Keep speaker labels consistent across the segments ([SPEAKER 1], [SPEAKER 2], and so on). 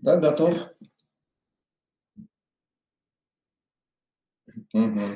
[SPEAKER 1] Да, готов. Мгм.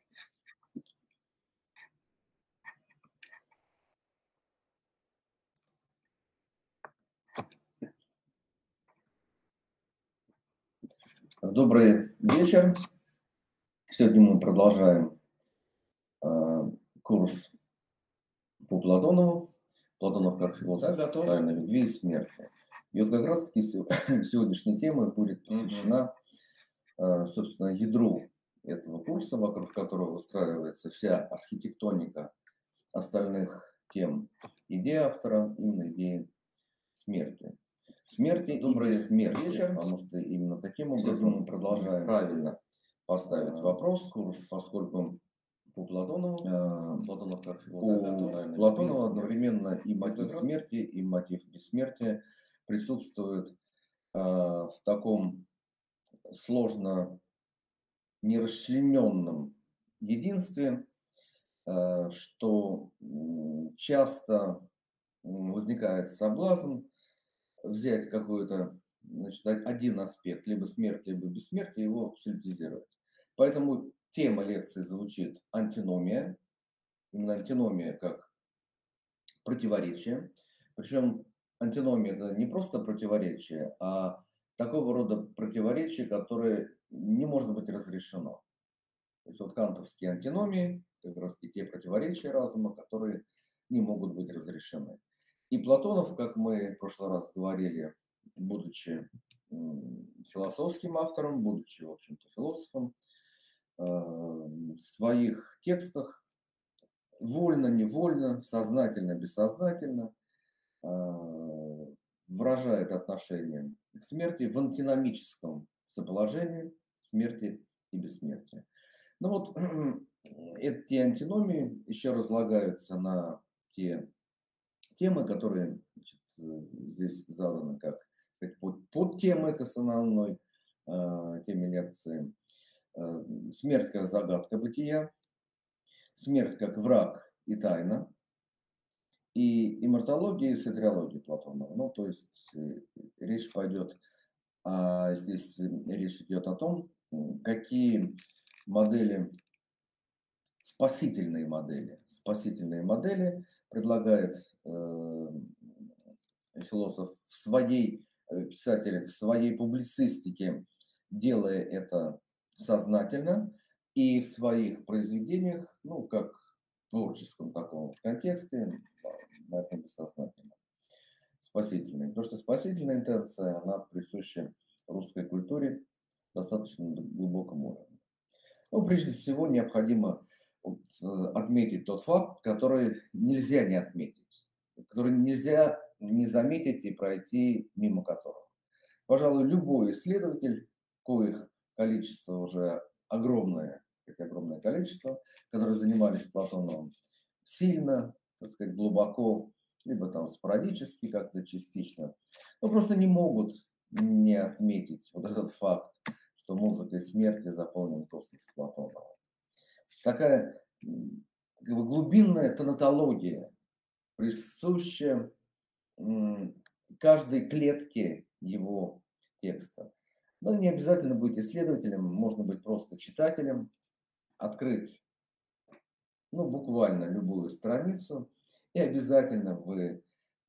[SPEAKER 1] Добрый вечер. Сегодня мы продолжаем а, курс по Платонову. Платонов как философ, тайна любви и смерти. И вот как раз-таки сегодняшняя тема будет посвящена, собственно, ядру этого курса, вокруг которого выстраивается вся архитектоника остальных тем. Идея автора, именно идеи смерти. Смерти, добрый смерть, потому что именно таким образом мы продолжаем правильно поставить вопрос, поскольку по Платонову, Платонов как философ, у Платонова одновременно и мотив смерти, и мотив бессмертия присутствуют в таком сложно нерасчлененном единстве, что часто возникает соблазн взять какой-то, значит, один аспект, либо смерть, либо бессмертие, его абсолютизировать. Поэтому тема лекции звучит антиномия, именно антиномия как противоречие. Причем антиномия это не просто противоречие, а такого рода противоречие, которое не может быть разрешено. То есть вот кантовские антиномии, как раз и те противоречия разума, которые не могут быть разрешены. И Платонов, как мы в прошлый раз говорили, будучи философским автором, будучи, в общем-то, философом, в своих текстах вольно-невольно, сознательно-бессознательно выражает отношение к смерти в антиномическом соположении смерти и бессмертия. Ну вот эти антиномии еще разлагаются на те темы, которые, значит, здесь заданы как подтемы к основной теме лекции. Смерть как загадка бытия, смерть как враг и тайна, и иммортология и сатриология Платонова. Ну, то есть речь пойдет, здесь речь идет о том, какие модели, спасительные модели предлагает философ в своей, писатель в своей публицистике, делая это сознательно, и в своих произведениях, ну, как в творческом таком контексте, наверное, бессознательно. Спасительной. Потому что спасительная интенция, она присуща русской культуре достаточно глубоком уровне. Ну, прежде всего, необходимо вот, отметить тот факт, который нельзя не отметить, который нельзя не заметить и пройти мимо которого. Пожалуй, любой исследователь, коих количество уже огромное количество, которые занимались Платоном сильно, так сказать, глубоко, либо там спорадически, как-то частично, но просто не могут не отметить вот этот факт, что музыкой смерти заполнен космос Платонова. Такая как бы глубинная тонатология, присуща каждой клетке его текста. Но не обязательно быть исследователем, можно быть просто читателем, открыть, ну, буквально любую страницу, и обязательно вы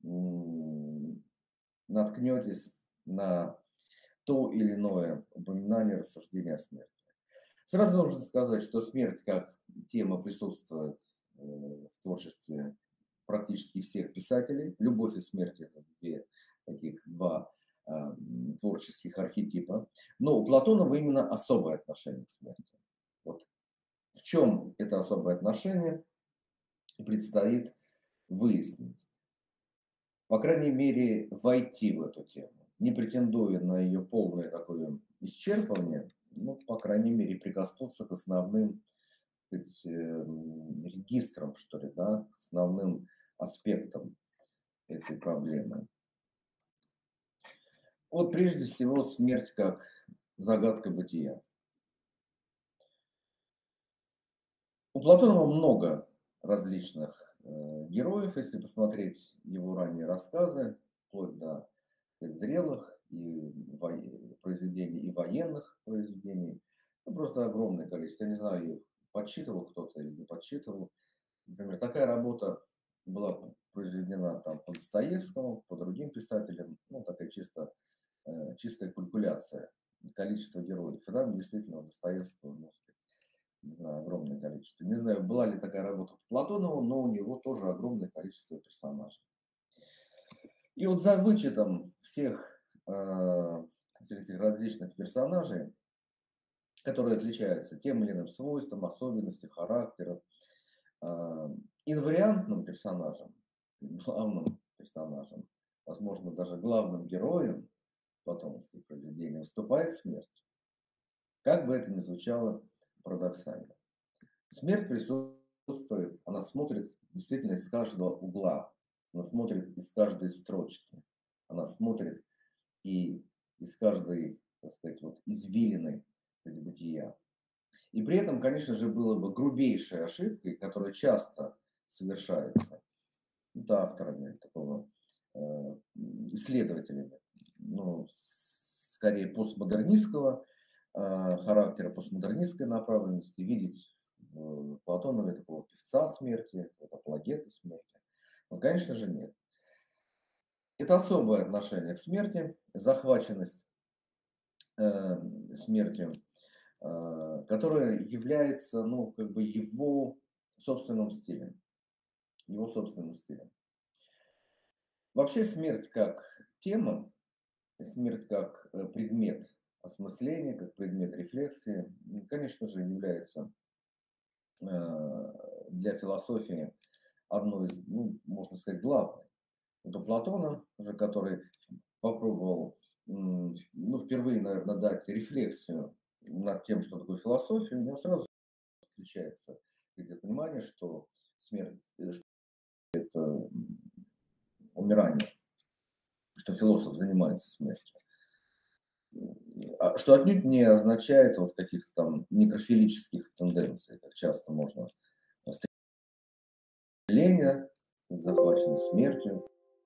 [SPEAKER 1] наткнетесь на то или иное упоминание, рассуждение о смерти. Сразу нужно сказать, что смерть как тема присутствует в творчестве практически всех писателей. Любовь и смерть – это два творческих архетипа. Но у Платонова именно особое отношение к смерти. Вот в чем это особое отношение, предстоит выяснить. По крайней мере, войти в эту тему, не претендуя на ее полное такое исчерпывание, ну, по крайней мере, прикоснуться к основным, так сказать, регистрам, что ли, да, к основным аспектам этой проблемы. Вот прежде всего смерть как загадка бытия. У Платонова много различных героев, если посмотреть его ранние рассказы, вплоть до зрелых и произведений, и военных произведений. Ну, просто огромное количество. Я не знаю, подсчитывал кто-то или не подсчитывал. Например, такая работа была произведена там по Достоевскому, по другим писателям. Ну, такая чистая калькуляция количества героев. И там действительно у Достоевского, ну, не знаю, огромное количество. Не знаю, была ли такая работа у Платонова, но у него тоже огромное количество персонажей. И вот за вычетом всех этих различных персонажей, которые отличаются тем или иным свойством, особенностью, характером, инвариантным персонажем, главным персонажем, возможно, даже главным героем платоновских произведений выступает смерть. Как бы это ни звучало парадоксально. Смерть присутствует, она смотрит действительно из каждого угла, она смотрит из каждой строчки, она смотрит и из каждой, так сказать, вот извилины бытия. И при этом, конечно же, было бы грубейшей ошибкой, которая часто совершается авторами такого исследователями, ну, скорее постмодернистского характера, постмодернистской направленности, видеть в Платонове такого певца смерти, апологета смерти. Но, конечно же, нет. Это особое отношение к смерти, захваченность смертью, которая является, ну, как бы его собственным стилем. Его собственным стилем. Вообще смерть как тема, смерть как предмет осмысления, как предмет рефлексии, конечно же, является для философии одной из, ну, можно сказать, главной. Вот у Платона, уже который попробовал, ну, впервые, наверное, дать рефлексию над тем, что такое философия, у него сразу встречается понимание, что смерть – это умирание, что философ занимается смертью. Что отнюдь не означает вот каких-то там некрофилических тенденций, как часто можно стремление, захвачено смертью.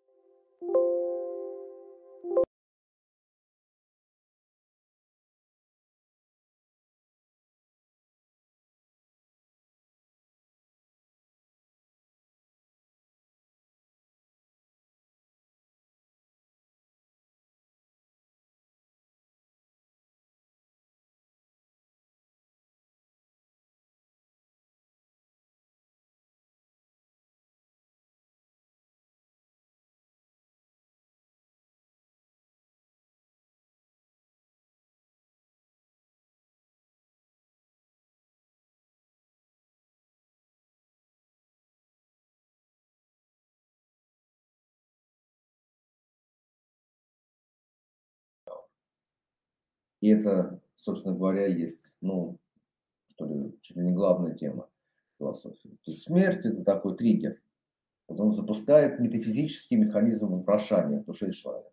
[SPEAKER 1] И это, собственно говоря, есть, ну, что ли, чуть ли не главная тема философии. То есть смерть – это такой триггер. Вот он запускает метафизический механизм вопрошания в душе человека.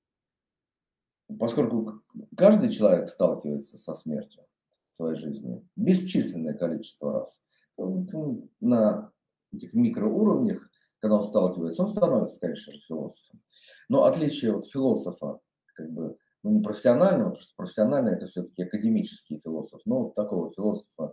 [SPEAKER 1] Поскольку каждый человек сталкивается со смертью в своей жизни бесчисленное количество раз, то на этих микроуровнях, когда он сталкивается, он становится, конечно же, философом. Но отличие от философа, как бы, ну, не профессионального, потому что профессиональный – это все-таки академический философ, но вот такого философа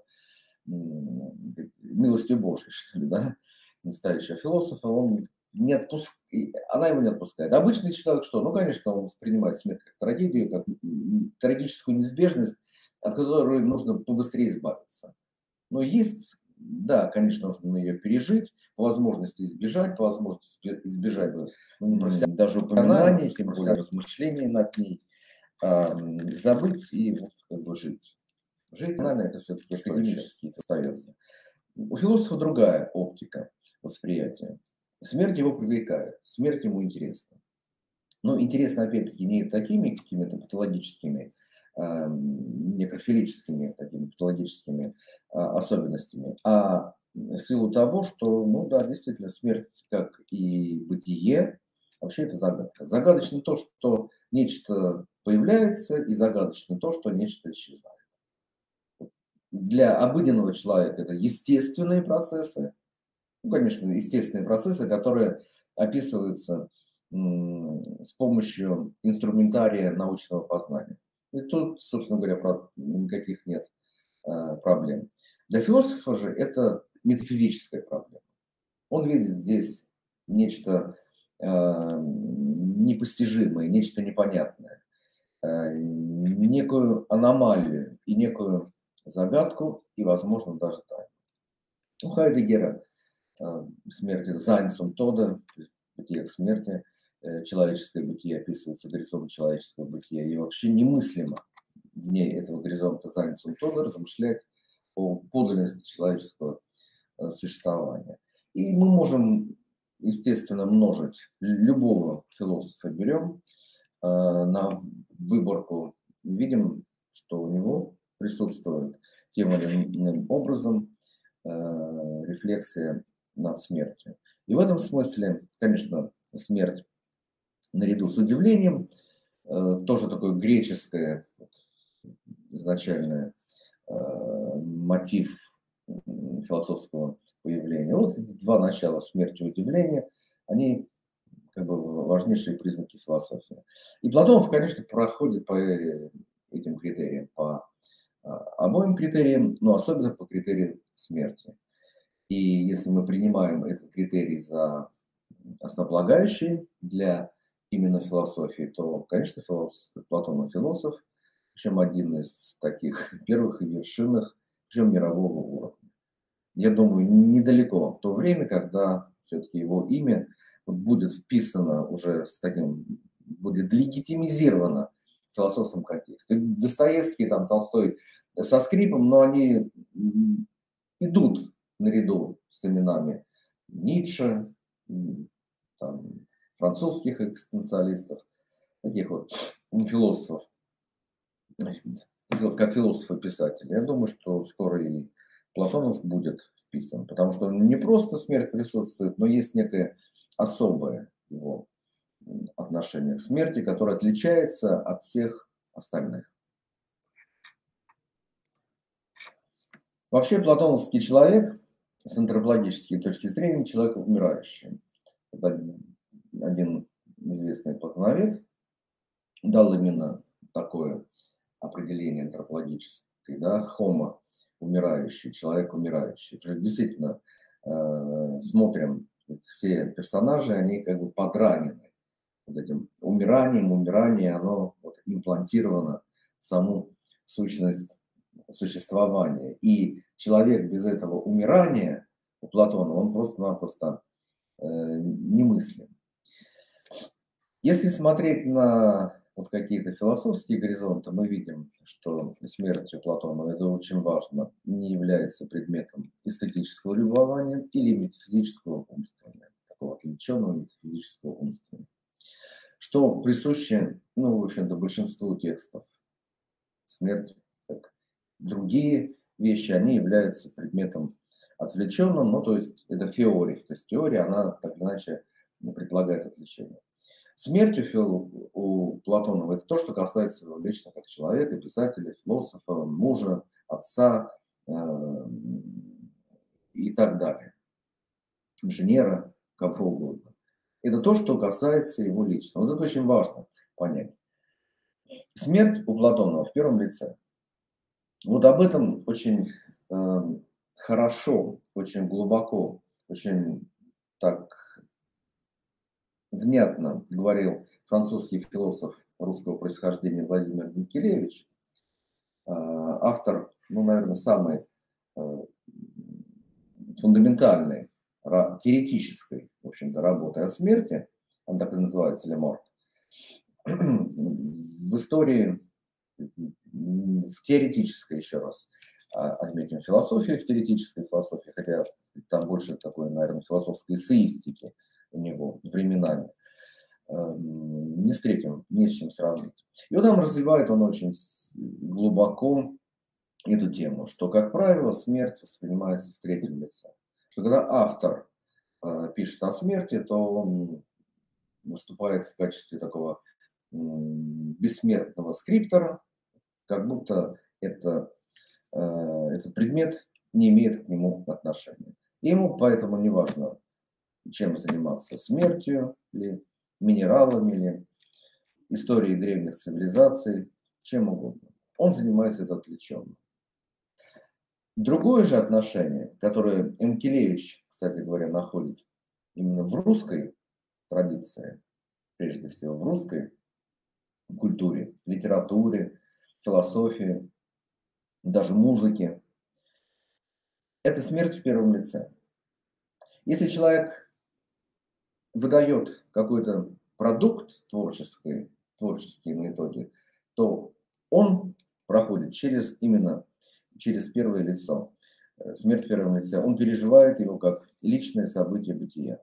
[SPEAKER 1] милостью Божией, что ли, да, настоящего философа, он не она его не отпускает. Обычный человек что? Ну, конечно, он воспринимает смерть как трагедию, как трагическую неизбежность, от которой нужно побыстрее избавиться. Но есть, да, конечно, нужно ее пережить, по возможности избежать, по возможности избежать даже упоминания, тем более размышления над ней, забыть и вот как бы жить. Жить, наверное, это все-таки академически остается. У философа другая оптика восприятия. Смерть его привлекает, смерть ему интересна. Но интересно, опять-таки, не такими какими-то патологическими, некрофилическими, такими патологическими особенностями, а в силу того, что, ну да, действительно, смерть, как и бытие, вообще это загадка. Загадочно то, что нечто появляется, и загадочно то, что нечто исчезает. Для обыденного человека это естественные процессы, ну, конечно, естественные процессы, которые описываются с помощью инструментария научного познания. И тут, собственно говоря, никаких нет проблем. Для философа же это метафизическая проблема. Он видит здесь нечто непостижимое, нечто непонятное, некую аномалию и некую загадку, и, возможно, даже тайну. У Хайдеггера смерть – это «Sein zum Tode», то есть бытие к смерти, человеческое бытие описывается горизонт человеческого бытия, и вообще немыслимо вне этого горизонта «Sein zum Tode» размышлять о подлинности человеческого существования. И мы можем, естественно, множить. Любого философа берем на выборку, видим, что у него присутствует тем или иным образом рефлексия над смертью. И в этом смысле, конечно, смерть наряду с удивлением, тоже такое греческое изначальное мотив философского появления. Вот эти два начала, смерть и удивление, они как бы важнейшие признаки философии. И Платонов, конечно, проходит по этим критериям, по обоим критериям, но особенно по критерию смерти. И если мы принимаем этот критерий за основополагающий для именно философии, то, конечно, Платонов философ, причем один из таких первых и вершинных, причем мирового уровня. Я думаю, недалеко в то время, когда все-таки его имя будет вписано уже с таким, будет легитимизировано в философском контексте. Достоевский, там, Толстой со скрипом, но они идут наряду с именами Ницше, там, французских экзистенциалистов, таких вот философов, как философ и писатель. Я думаю, что скоро и Платонов будет вписан, потому что не просто смерть присутствует, но есть некое особое его отношение к смерти, которое отличается от всех остальных. Вообще платоновский человек с антропологической точки зрения человек умирающий. Это один известный платоновед дал именно такое определение антропологическое, да, homo умирающий, человек умирающий. То есть действительно смотрим, все персонажи, они как бы подранены вот этим умиранием, умирание, оно вот имплантировано в саму сущность существования. И человек без этого умирания у Платона, он просто-напросто немыслим. Если смотреть на вот какие-то философские горизонты, мы видим, что смерть у Платона, это очень важно, не является предметом эстетического любования или метафизического умствования, такого отвлеченного метафизического умствования, что присуще, ну, в общем-то, большинству текстов. Смерть, как другие вещи, они являются предметом отвлеченным, ну, то есть это теория, то есть теория, она так или иначе предполагает отвлечение. Смерть у Платонова – это то, что касается его лично как человека, писателя, философа, мужа, отца и так далее, инженера, кого угодно. Это то, что касается его лично. Вот это очень важно понять. Смерть у Платонова в первом лице. Вот об этом очень хорошо, очень глубоко, очень так внятно говорил французский философ русского происхождения Владимир Менкелевич, автор, ну, наверное, самой фундаментальной, теоретической, в общем-то, работы о смерти, она так и называется «Le Mort», в истории, в теоретической, еще раз отметим, философии, в теоретической философии, хотя там больше такой, наверное, философской эссеистики у него временами, не встретим, не с чем сравнить. И вот там развивает он очень глубоко эту тему, что, как правило, смерть воспринимается в третьем лице. Что когда автор пишет о смерти, то он выступает в качестве такого бессмертного скриптора, как будто этот предмет не имеет к нему отношения. И ему поэтому не важно, чем заниматься, смертью ли, минералами ли, историей древних цивилизаций, чем угодно. Он занимается это отвлеченно. Другое же отношение, которое Энкелевич, кстати говоря, находит именно в русской традиции, прежде всего в русской культуре, литературе, философии, даже музыке, это смерть в первом лице. Если человек выдает какой-то продукт творческий на итоге, то он проходит именно через первое лицо. Смерть в первом лице. Он переживает его как личное событие бытия.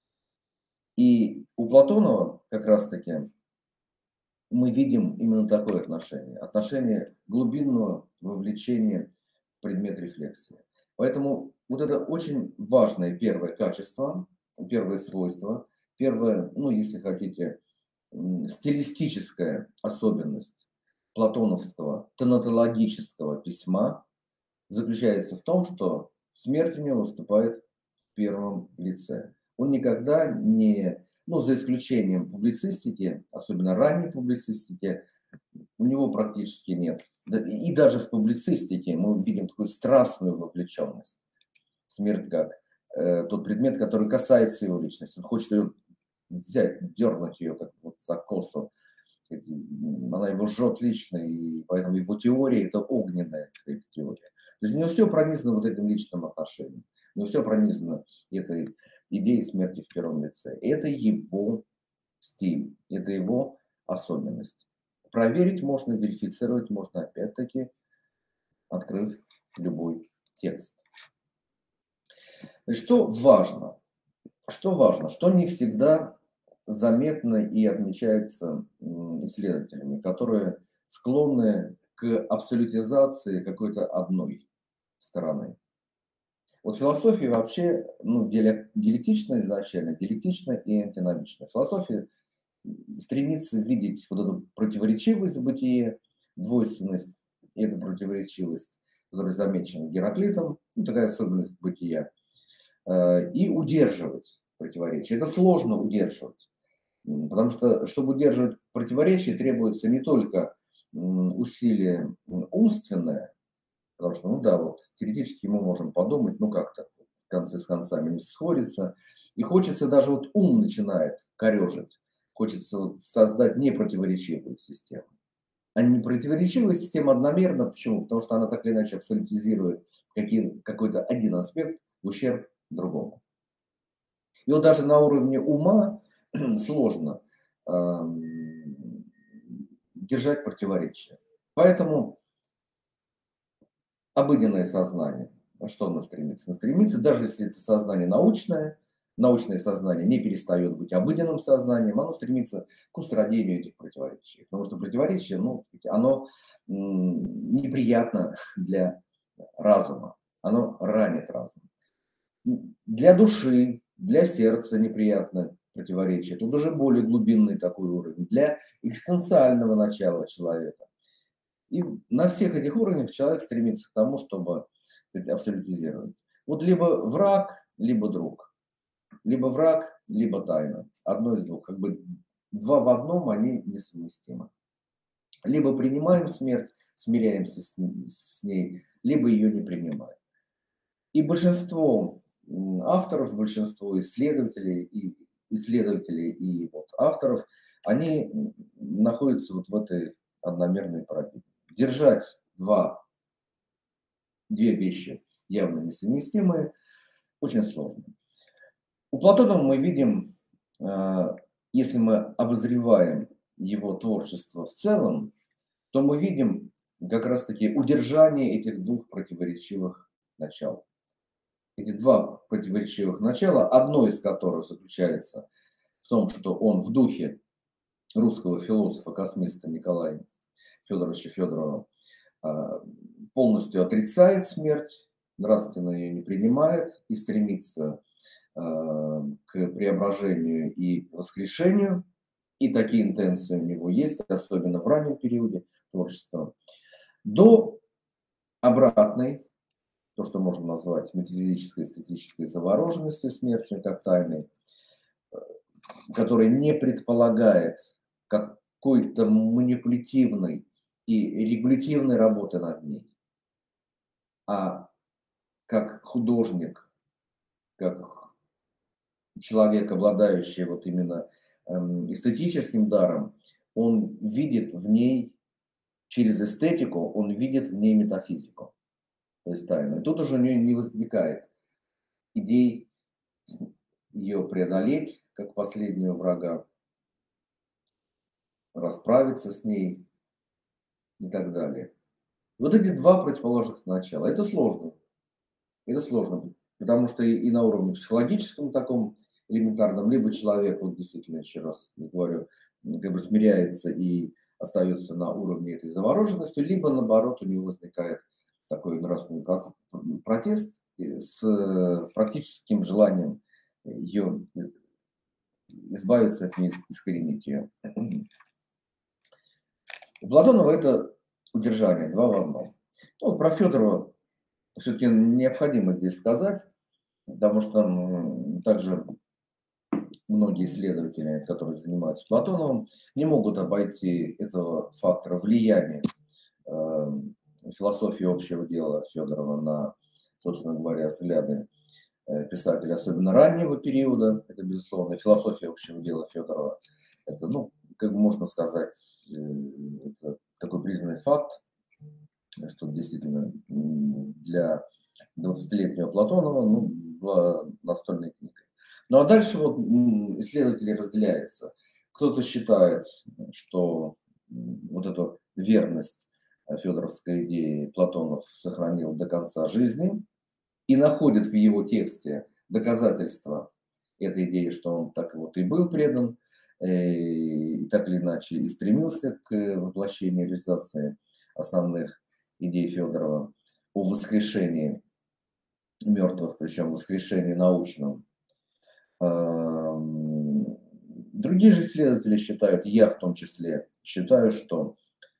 [SPEAKER 1] И у Платонова как раз-таки мы видим именно такое отношение. Отношение глубинного вовлечения в предмет рефлексии. Поэтому вот это очень важное первое качество, первое свойство, первое, ну, если хотите, стилистическая особенность платоновского тонатологического письма заключается в том, что смерть у него выступает в первом лице. Он никогда не, ну, за исключением публицистики, особенно ранней публицистики, у него практически нет. И даже в публицистике мы видим такую страстную вовлеченность. Смерть как тот предмет, который касается его личности. Он хочет ее взять, дернуть ее как вот за косу. Она его жжет лично, и поэтому его теория – это огненная теория. То есть у него все пронизано вот этим личным отношением. У него все пронизано этой идеей смерти в первом лице. Это его стиль, это его особенность. Проверить можно, верифицировать можно, опять-таки, открыв любой текст. Что важно? Что важно? Что не всегда заметно и отмечается исследователями, которые склонны к абсолютизации какой-то одной стороны. Вот философия вообще, ну, диалектична изначально, диалектична и антиномична. Философия стремится видеть вот эту противоречивость бытия, двойственность, и эту противоречивость, которая замечена Гераклитом, ну, такая особенность бытия, и удерживать противоречие. Это сложно удерживать, потому что, чтобы удерживать противоречие, требуется не только усилие умственное, потому что, ну да, вот теоретически мы можем подумать, ну как-то концы с концами не сходятся, и хочется даже вот ум начинает корежить, хочется вот создать непротиворечивую систему. А непротиворечивая система одномерна. Почему? Потому что она так или иначе абсолютизирует какой-то один аспект в ущерб другому. И вот даже на уровне ума сложно держать противоречия. Поэтому обыденное сознание, на что оно стремится? Оно стремится, даже если это сознание научное сознание не перестает быть обыденным сознанием, оно стремится к устранению этих противоречий. Потому что противоречие, ну, оно неприятно для разума, оно ранит разум. Для души, для сердца неприятно противоречие. Тут уже более глубинный такой уровень. Для экзистенциального начала человека. И на всех этих уровнях человек стремится к тому, чтобы абсолютизировать. Вот либо враг, либо друг. Либо враг, либо тайна. Одно из двух. Как бы два в одном, они несовместимы. Либо принимаем смерть, смиряемся с ней, либо ее не принимаем. И большинство авторов, большинство исследователей и вот авторов, они находятся вот в этой одномерной парадигме. Держать две вещи явно несовместимые очень сложно. У Платонова мы видим, если мы обозреваем его творчество в целом, то мы видим как раз-таки удержание этих двух противоречивых начал. Эти два противоречивых начала, одно из которых заключается в том, что он в духе русского философа-космиста Николая Федоровича Федорова полностью отрицает смерть, нравственно ее не принимает и стремится к преображению и воскрешению. И такие интенции у него есть, особенно в раннем периоде творчества. До обратной, то, что можно назвать метафизической эстетической завороженностью смертью, как тайной, который не предполагает какой-то манипулятивной и регулятивной работы над ней, а как художник, как человек, обладающий вот именно эстетическим даром, он видит в ней, через эстетику, он видит в ней метафизику, то есть тайну. И тут уже у нее не возникает идей ее преодолеть, как последнего врага, расправиться с ней и так далее. Вот эти два противоположных начала. Это сложно. Это сложно, потому что и на уровне психологическом таком элементарном, либо человек, вот действительно, еще раз говорю, как бы смиряется и остается на уровне этой завороженности, либо наоборот у него возникает такой нравственный протест с практическим желанием ее избавиться от нее, искоренить ее. У Платонова это удержание, два в одном. Ну, про Федорова все-таки необходимо здесь сказать, потому что также многие исследователи, которые занимаются Платоновым, не могут обойти этого фактора влияния философии общего дела Федорова на, собственно говоря, взгляды писателя, особенно раннего периода. Это, безусловно, философия общего дела Федорова. Это, ну, как можно сказать, это такой признанный факт, что действительно для 20-летнего Платонова была настольной книгой. Ну а дальше вот исследователи разделяются. Кто-то считает, что вот эту верность федоровской идеи Платонов сохранил до конца жизни и находит в его тексте доказательства этой идеи, что он так вот и был предан, и так или иначе и стремился к воплощению, реализации основных идей Федорова о воскрешении мертвых, причем воскрешении научном. Другие же исследователи считают, я в том числе, считаю, что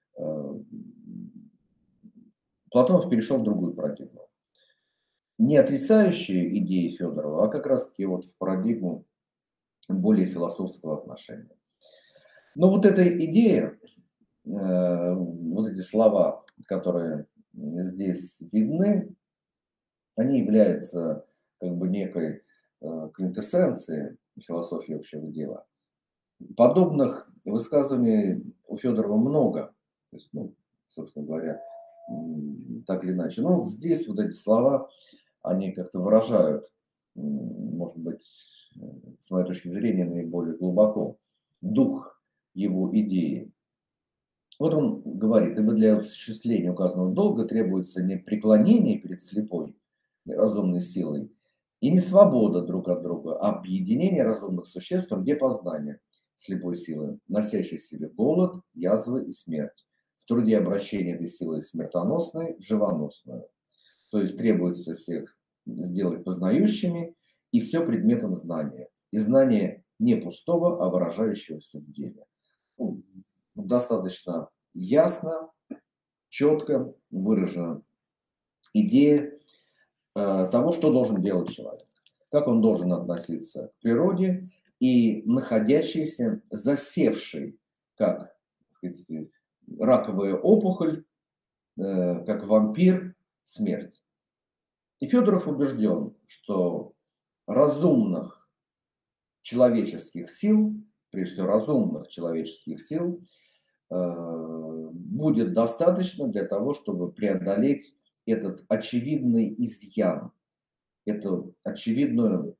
[SPEAKER 1] Платонов перешел в другую парадигму. Не отрицающие идеи Федорова, а как раз-таки вот в парадигму более философского отношения. Но вот эта идея, вот эти слова, которые здесь видны, они являются как бы некой квинтэссенцией философии общего дела. Подобных высказываний у Федорова много. То есть, ну, собственно говоря, так или иначе. Но вот здесь вот эти слова, они как-то выражают, может быть, с моей точки зрения, наиболее глубоко дух его идеи. Вот он говорит, ибо для осуществления указанного долга требуется не преклонение перед слепой разумной силой и не свобода друг от друга, а объединение разумных существ где познание слепой силы, носящей в себе голод, язвы и смерть. В труде обращения этой силы смертоносной в живоносную. То есть требуется всех сделать познающими и все предметом знания. И знание не пустого, а выражающегося в деле. Ну, достаточно ясно, четко выражена идея того, что должен делать человек, как он должен относиться к природе и находящийся, засевший, как, так сказать, раковая опухоль, как вампир, смерть. И Федоров убежден, что разумных человеческих сил, прежде всего разумных человеческих сил, будет достаточно для того, чтобы преодолеть этот очевидный изъян, эту очевидную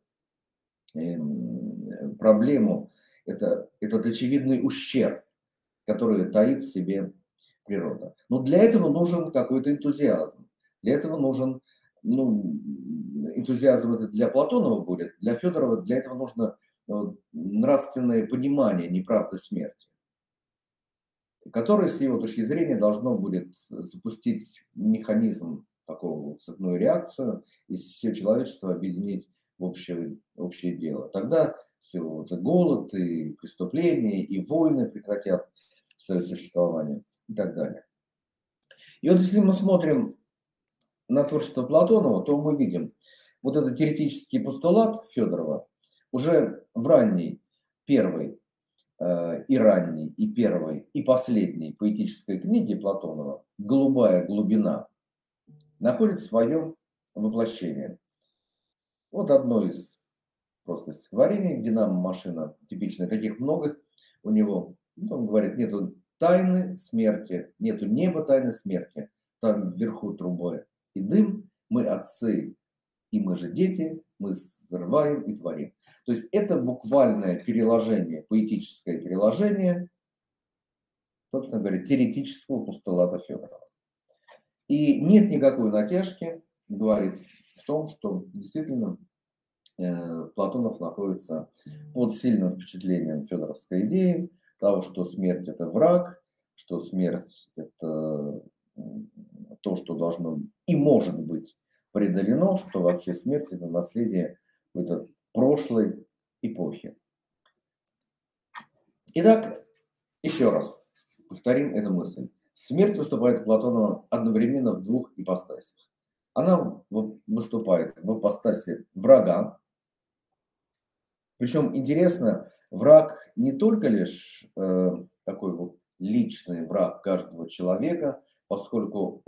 [SPEAKER 1] проблему, этот очевидный ущерб, который таит в себе природа. Но для этого нужен какой-то энтузиазм. Для этого нужен, энтузиазм это для Платонова будет, для Федорова для этого нужно нравственное понимание неправды смерти, которое, с его точки зрения, должно будет запустить механизм, такого цепную реакцию, и все человечество объединить в общее дело. Тогда все вот и голод, и преступления, и войны прекратят свое существование и так далее. И вот если мы смотрим на творчество Платонова, то мы видим вот этот теоретический постулат Федорова уже в ранней первой и ранней, и первой, и последней поэтической книги Платонова «Голубая глубина» находит свое воплощение. Вот одно из просто стихотворений «Динамо-машина» типичное, таких много у него. Он говорит: нету тайны смерти, нету неба тайны смерти, там вверху трубы и дым, мы отцы, и мы же дети, мы взрываем и творим. То есть это буквальное переложение, поэтическое переложение, собственно говоря, теоретического постулата Федорова. И нет никакой натяжки, говорит, в том, что действительно Платонов находится под сильным впечатлением федоровской идеи, того, что смерть – это враг, что смерть – это то, что должно и может быть преодолено, что вообще смерть – это наследие какой-то прошлой эпохи. Итак, еще раз повторим эту мысль. Смерть выступает у Платонова одновременно в двух ипостасях. Она выступает в ипостаси врага. Причем интересно, враг не только лишь такой вот личный враг каждого человека, поскольку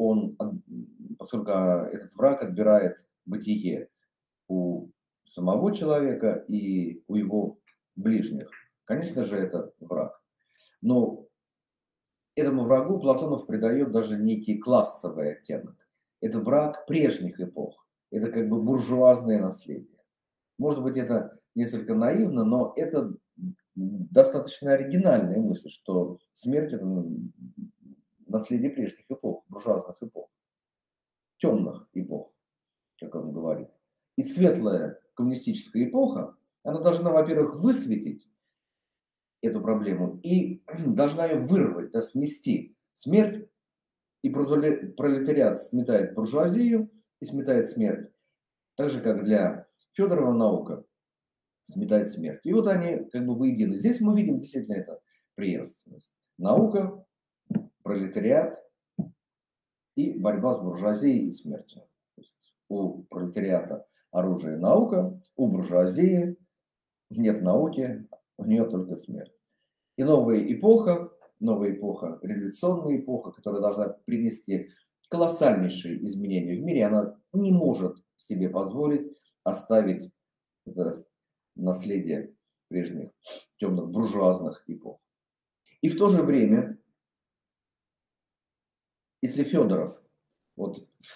[SPEAKER 1] этот враг отбирает бытие у самого человека и у его ближних. Конечно же, это враг. Но этому врагу Платонов придает даже некий классовый оттенок. Это враг прежних эпох. Это как бы буржуазное наследие. Может быть, это несколько наивно, но это достаточно оригинальная мысль, что смерть – это наследие прежних эпох, буржуазных эпох, темных эпох, как он говорит. И светлая коммунистическая эпоха, она должна, во-первых, высветить эту проблему и должна ее вырвать, да, смести. Смерть и пролетариат сметает буржуазию и сметает смерть. Так же, как для Федорова наука сметает смерть. И вот они как бы воедино. Здесь мы видим действительно это преемственность. Наука, пролетариат и борьба с буржуазией и смертью. То есть у пролетариата оружие и наука, у буржуазии нет науки, у нее только смерть. И новая эпоха, революционная эпоха, которая должна принести колоссальнейшие изменения в мире, она не может себе позволить оставить это наследие прежних темных буржуазных эпох. И в то же время, если Федоров, вот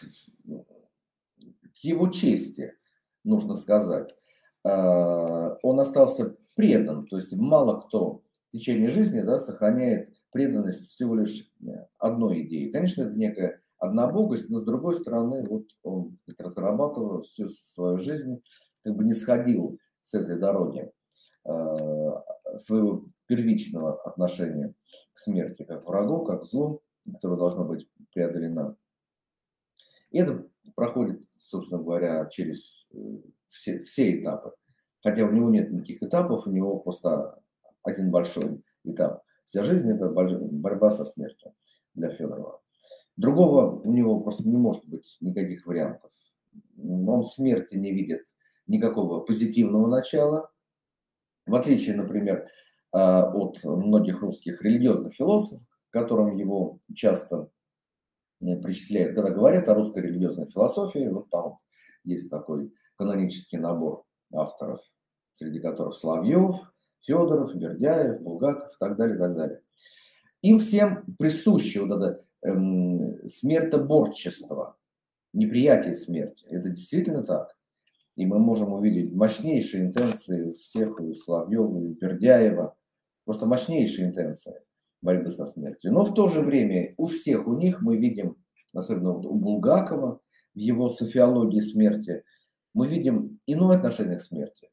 [SPEAKER 1] к его чести, нужно сказать, он остался предан, то есть мало кто в течение жизни, да, сохраняет преданность всего лишь одной идее. Конечно, это некая однобогость, но с другой стороны, вот он разрабатывал всю свою жизнь, как бы не сходил с этой дороги своего первичного отношения к смерти, как к врагу, как к злу, которое должно быть преодолено. И это проходит, собственно говоря, через все этапы. Хотя у него нет никаких этапов, у него просто один большой этап. Вся жизнь – это борьба со смертью для Федорова. Другого у него просто не может быть никаких вариантов. Он в смерти не видит никакого позитивного начала. В отличие, например, от многих русских религиозных философов, к которым его часто причисляют, когда говорят о русской религиозной философии, вот там есть такой канонический набор авторов, среди которых Соловьев, Федоров, Бердяев, Булгаков и так далее, и так далее. Им всем присуще вот это смертоборчество, неприятие смерти. Это действительно так. И мы можем увидеть мощнейшие интенции всех, у Соловьева, у Бердяева, просто мощнейшие интенции борьбы со смертью. Но в то же время у всех у них мы видим, особенно вот у Булгакова, в его софиологии смерти, мы видим иное отношение к смерти.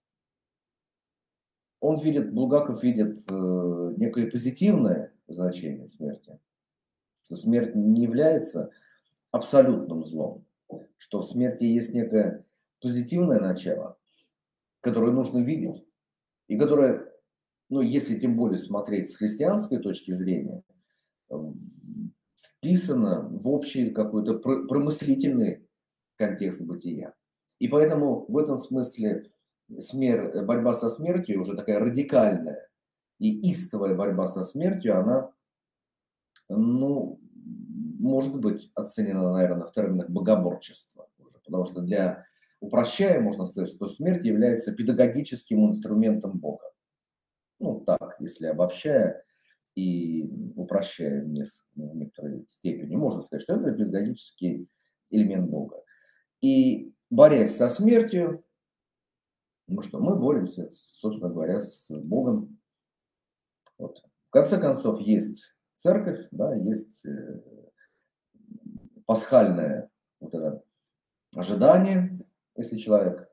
[SPEAKER 1] Булгаков видит некое позитивное значение смерти, что смерть не является абсолютным злом, что в смерти есть некое позитивное начало, которое нужно видеть, и которое, ну, если тем более смотреть с христианской точки зрения, вписано в общий какой-то промыслительный контекст бытия. И поэтому в этом смысле борьба со смертью, уже такая радикальная и истовая борьба со смертью, она, ну, может быть оценена, наверное, в терминах богоборчества. Потому что упрощая, можно сказать, что смерть является педагогическим инструментом Бога. Ну, так, если обобщая и упрощая в некоторой степени, можно сказать, что это педагогический элемент Бога. И борясь со смертью, ну что, мы боремся, собственно говоря, с Богом. Вот. В конце концов, есть церковь, да, есть пасхальное вот это ожидание, если человек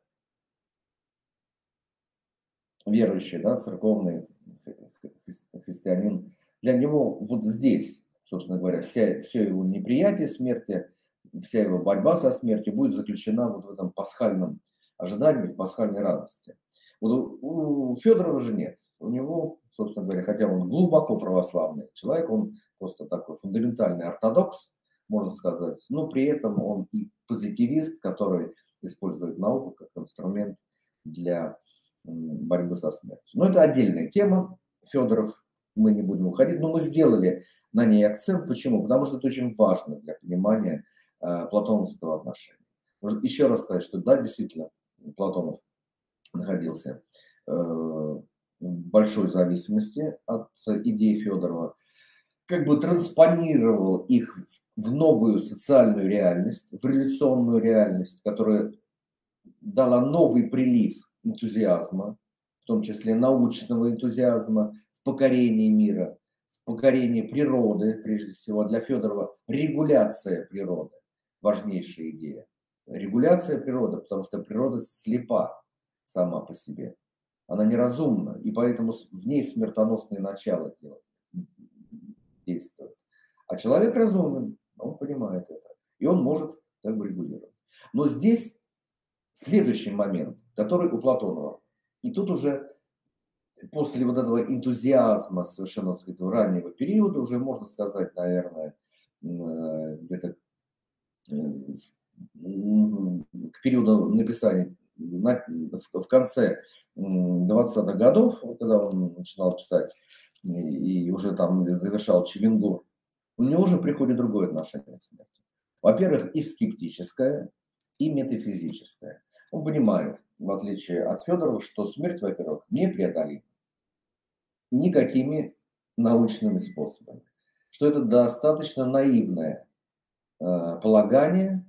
[SPEAKER 1] верующий, да, церковный христианин, для него вот здесь, собственно говоря, все его неприятие смерти, вся его борьба со смертью будет заключена вот в этом пасхальном ожидании, в пасхальной радости. Вот у Федорова же нет. У него, собственно говоря, хотя он глубоко православный человек, он просто такой фундаментальный ортодокс, можно сказать, но при этом он и позитивист, который использует науку как инструмент для борьбы со смертью. Но это отдельная тема. Федоров, мы не будем уходить, но мы сделали на ней акцент. Почему? Потому что это очень важно для понимания платоновского отношения. Может еще раз сказать, что да, действительно, Платонов находился в большой зависимости от идей Федорова, как бы транспонировал их в новую социальную реальность, в революционную реальность, которая дала новый прилив энтузиазма, в том числе научного энтузиазма, в покорении мира, в покорении природы, прежде всего. Для Федорова регуляция природы – важнейшая идея. Регуляция природы, потому что природа слепа сама по себе. Она неразумна, и поэтому в ней смертоносные начала действуют. А человек разумен, он понимает это, и он может как бы регулировать. Но здесь следующий момент, который у Платонова. И тут уже после вот этого энтузиазма совершенно, так сказать, раннего периода, уже можно сказать, наверное, где-то к периоду написания, в конце 20-х годов, когда он начинал писать, и уже там завершал Челленгур, у него уже приходит другое отношение к смерти. Во-первых, и скептическое, и метафизическое. Он понимает, в отличие от Федорова, что смерть, во-первых, непреодолима никакими научными способами, что это достаточно наивное полагание,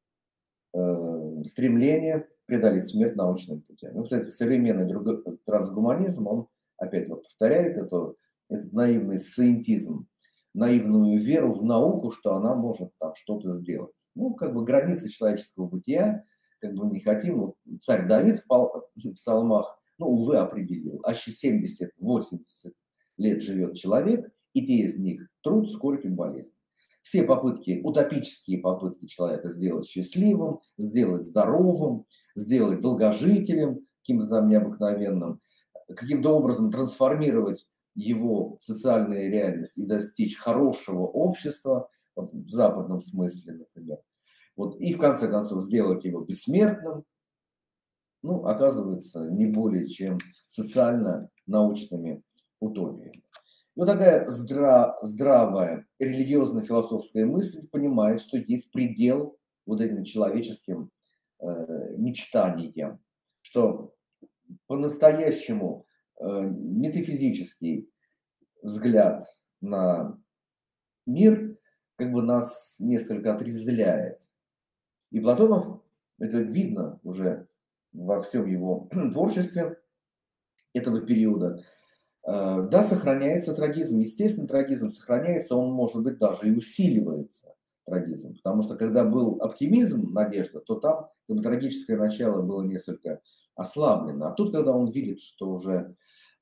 [SPEAKER 1] стремление преодолеть смерть научным путем. Ну, кстати, современный трансгуманизм, он опять вот повторяет этот наивный сциентизм, наивную веру в науку, что она может там что-то сделать. Ну, как бы границы человеческого бытия, как бы не хотим. Вот царь Давид в псалмах, ну, увы, определил. Аж 70-80 лет живет человек, и те из них труд, скорбь и болезнь. Все попытки, утопические попытки человека сделать счастливым, сделать здоровым, сделать долгожителем, каким-то там необыкновенным, каким-то образом трансформировать его социальную реальность и достичь хорошего общества, вот, в западном смысле, например. Вот, и в конце концов сделать его бессмертным, ну, оказывается, не более чем социально-научными утопиями. Вот такая здравая религиозно-философская мысль понимает, что есть предел вот этим человеческим мечтаниям, что по-настоящему метафизический взгляд на мир как бы нас несколько отрезвляет. И Платонов, это видно уже во всем его творчестве этого периода, да, сохраняется трагизм. Естественно, трагизм сохраняется, он, может быть, даже и усиливается, трагизм. Потому что, когда был оптимизм, надежда, то там как бы трагическое начало было несколько ослаблено. А тут, когда он видит, что уже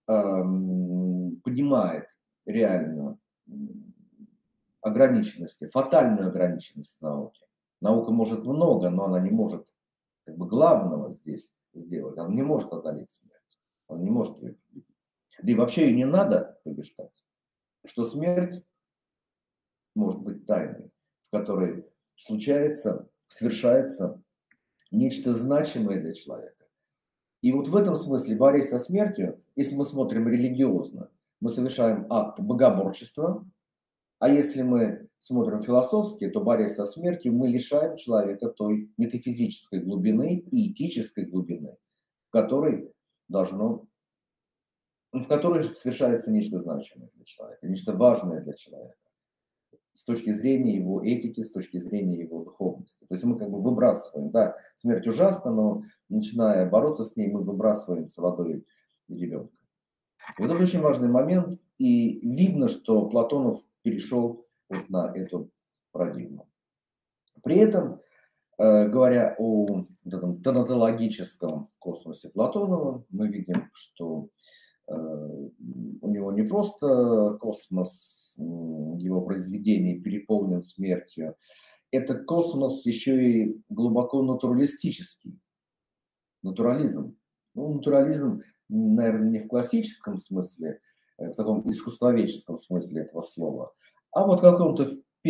[SPEAKER 1] понимает реально ограниченности, фатальную ограниченность науки. Наука может много, но она не может как бы главного здесь сделать. Она не может одолеть смерть. Она не может ее победить. Да и вообще и не надо побеждать, что смерть может быть тайной, в которой случается, совершается нечто значимое для человека, И вот в этом смысле, борясь со смертью, если мы смотрим религиозно, мы совершаем акт богоборчества, а если мы смотрим философски, то, борясь со смертью, мы лишаем человека той метафизической глубины и этической глубины, в которой должно, в которой совершается нечто значимое для человека, нечто важное для человека с точки зрения его этики, с точки зрения его духовности. То есть мы как бы выбрасываем, да, смерть ужасна, но начиная бороться с ней, мы выбрасываем с водой ребенка. И вот это очень важный момент, и видно, что Платонов перешел вот на эту парадигму. При этом, говоря о вот этом тонатологическом космосе Платонова, мы видим, что у него не просто космос его произведений переполнен смертью, это космос еще и глубоко натуралистический, натурализм. Ну, натурализм, наверное, не в классическом смысле, в таком искусствоведческом смысле этого слова, а вот в каком-то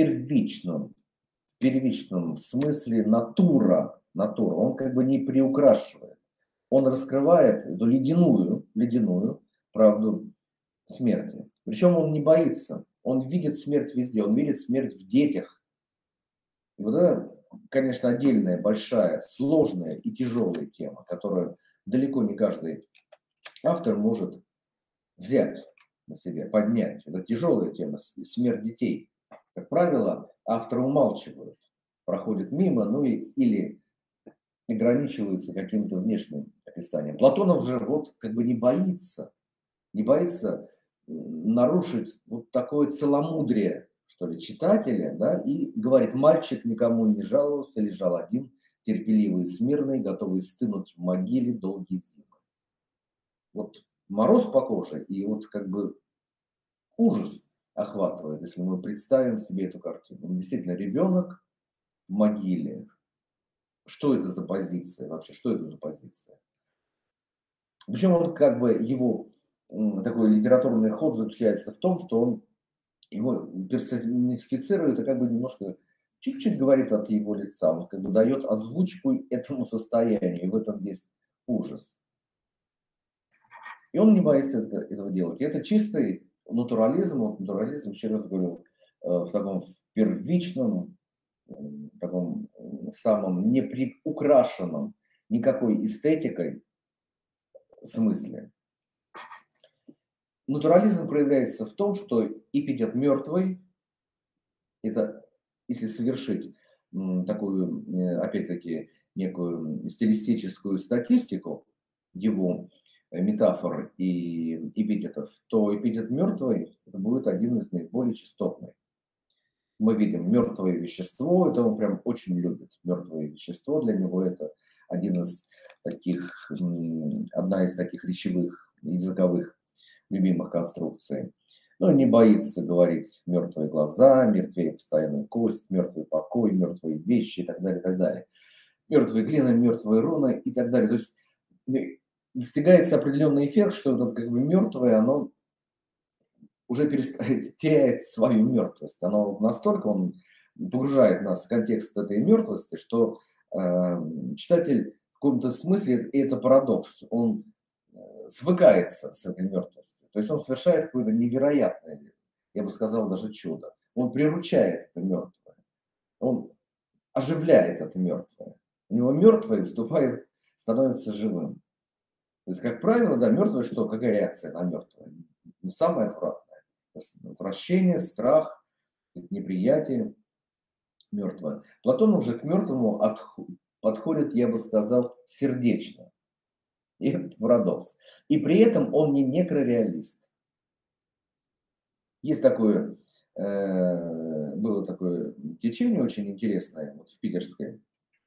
[SPEAKER 1] первичном смысле натура. Он как бы не приукрашивает. Он раскрывает эту ледяную правду смерти. Причем он не боится. Он видит смерть везде. Он видит смерть в детях. И вот это, конечно, отдельная, большая, сложная и тяжелая тема, которую далеко не каждый автор может взять на себя, поднять. Это тяжелая тема, смерть детей. Как правило, авторы умалчивают, проходят мимо, ну или ограничиваются каким-то внешним описанием. Платонов же вот как бы не боится нарушить вот такое целомудрие, что ли, читателя, да, и говорит: мальчик никому не жаловался, лежал один, терпеливый и смирный, готовый стынуть в могиле долгие зимы. Вот мороз по коже, и вот как бы ужас охватывает, если мы представим себе эту картину. Он действительно ребенок в могиле. Что это за позиция вообще? Что это за позиция? Причем он как бы его такой литературный ход заключается в том, что он его персонифицирует и как бы немножко чуть-чуть говорит от его лица. Он как бы дает озвучку этому состоянию, и в этом весь ужас. И он не боится этого делать. И это чистый натурализм. Вот натурализм, еще раз говорю, в таком первичном, таком самом неприукрашенном никакой эстетикой смысле. Натурализм проявляется в том, что эпитет мертвый, это если совершить такую, опять-таки, некую стилистическую статистику его метафор и эпитетов, то эпитет мертвый это будет один из наиболее частотных. Мы видим мертвое вещество, это он прям очень любит. Мертвое вещество для него это одна из таких речевых, языковых любимых конструкций. Ну, не боится говорить мертвые глаза, мертвее постоянная кость, мертвый покой, мертвые вещи и так далее, и так далее. Мертвая глина, мертвые руны и так далее. То есть достигается определенный эффект, что это как бы мертвое, оно уже теряет свою мертвость. Оно настолько он погружает нас в контекст этой мертвости, что читатель в каком-то смысле, и это парадокс, он свыкается с этой мертвостью. То есть он совершает какое-то невероятное, я бы сказал, даже чудо. Он приручает это мертвое. Он оживляет это мертвое. У него мертвое становится живым. То есть, как правило, да, мертвое что? Какая реакция на мертвое? Самое отвратное. Отвращение, страх, неприятие мертвое. Платон уже к мертвому подходит, я бы сказал, сердечно. И это парадокс. И при этом он не некрореалист. Есть такое, было такое течение очень интересное вот в питерской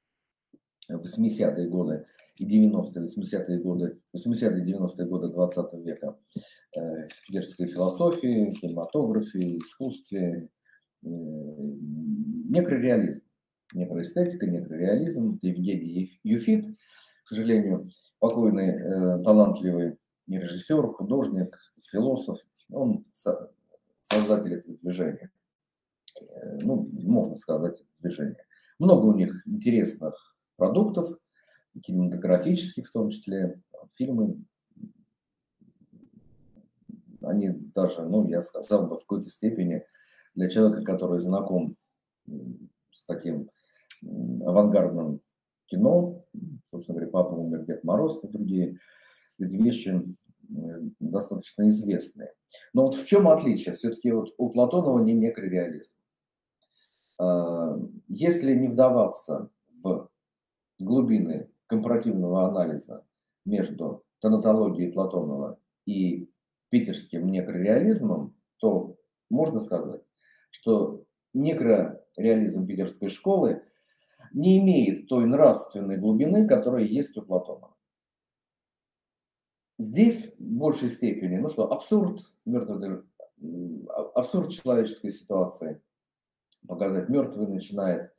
[SPEAKER 1] 80-е годы и 90-е, 80-е годы, 80-е, 90-е годы 20 века в питерской философии, кинематографе, искусстве. Некрореализм, некроэстетика, некрореализм. Евгений Юфит, к сожалению, покойный, талантливый режиссер, художник, философ, он создатель этого движения. Ну, можно сказать, движения. Много у них интересных продуктов, кинематографических, в том числе, фильмы, они даже, ну, я сказал бы, в какой-то степени для человека, который знаком с таким авангардным кино, собственно говоря, «Папа умер», «Дед Мороз» и другие эти вещи достаточно известные. Но вот в чем отличие? Все-таки вот у Платонова не некрореализм. Если не вдаваться в глубины компаративного анализа между тонатологией Платонова и питерским некрореализмом, то можно сказать, что некрореализм питерской школы не имеет той нравственной глубины, которая есть у Платонова. Здесь в большей степени, ну что, абсурд человеческой ситуации показать. Мертвый начинает,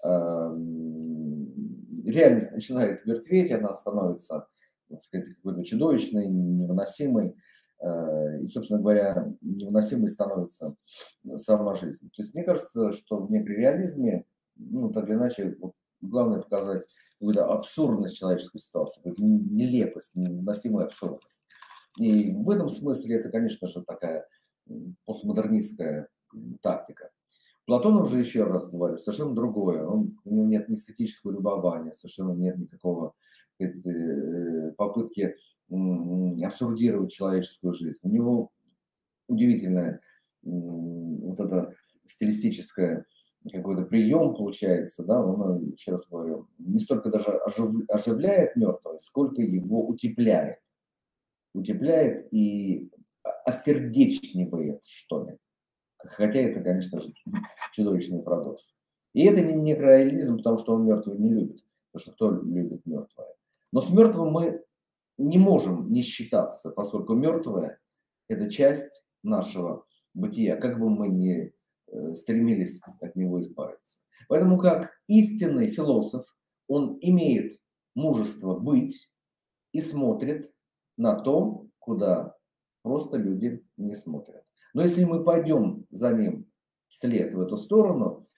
[SPEAKER 1] реальность начинает мертветь, она становится, так сказать, какой-то чудовищной, невыносимой. И, собственно говоря, невыносимой становится сама жизнь. То есть мне кажется, что в некрореализме, ну, так или иначе, вот, главное показать какую-то абсурдность человеческой ситуации, какую-то нелепость, невыносимую абсурдность. И в этом смысле это, конечно же, такая постмодернистская тактика. Платонов же, еще раз говорю, совершенно другое. У него нет ни эстетического любования, совершенно нет никакого попытки абсурдировать человеческую жизнь. У него удивительная вот это стилистическое какой-то прием получается, да, он, еще раз говорю, не столько даже оживляет мертвого, сколько его утепляет. Утепляет и осердечнивает, что ли. Хотя это, конечно же, чудовищный парадокс. И это не некрореализм, потому что он мертвый не любит. Потому что кто любит мертвое? Но с мертвым мы не можем не считаться, поскольку мертвое – это часть нашего бытия, как бы мы ни стремились от него избавиться. Поэтому как истинный философ он имеет мужество быть и смотрит на то, куда просто люди не смотрят. Но если мы пойдем за ним вслед в эту сторону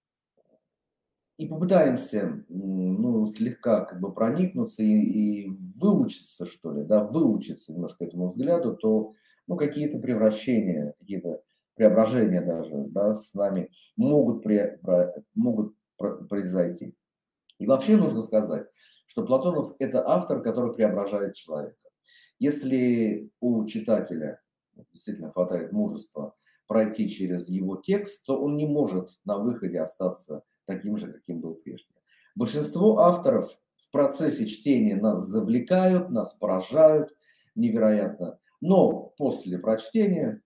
[SPEAKER 1] и попытаемся, ну, слегка как бы проникнуться и выучиться, что ли, да, выучиться немножко этому взгляду, то, ну, какие-то превращения, какие-то преображения даже, да, с нами могут произойти. И вообще нужно сказать, что Платонов – это автор, который преображает человека. Если у читателя действительно хватает мужества пройти через его текст, то он не может на выходе остаться таким же, каким был прежде. Большинство авторов в процессе чтения нас завлекают, нас поражают невероятно, но после прочтения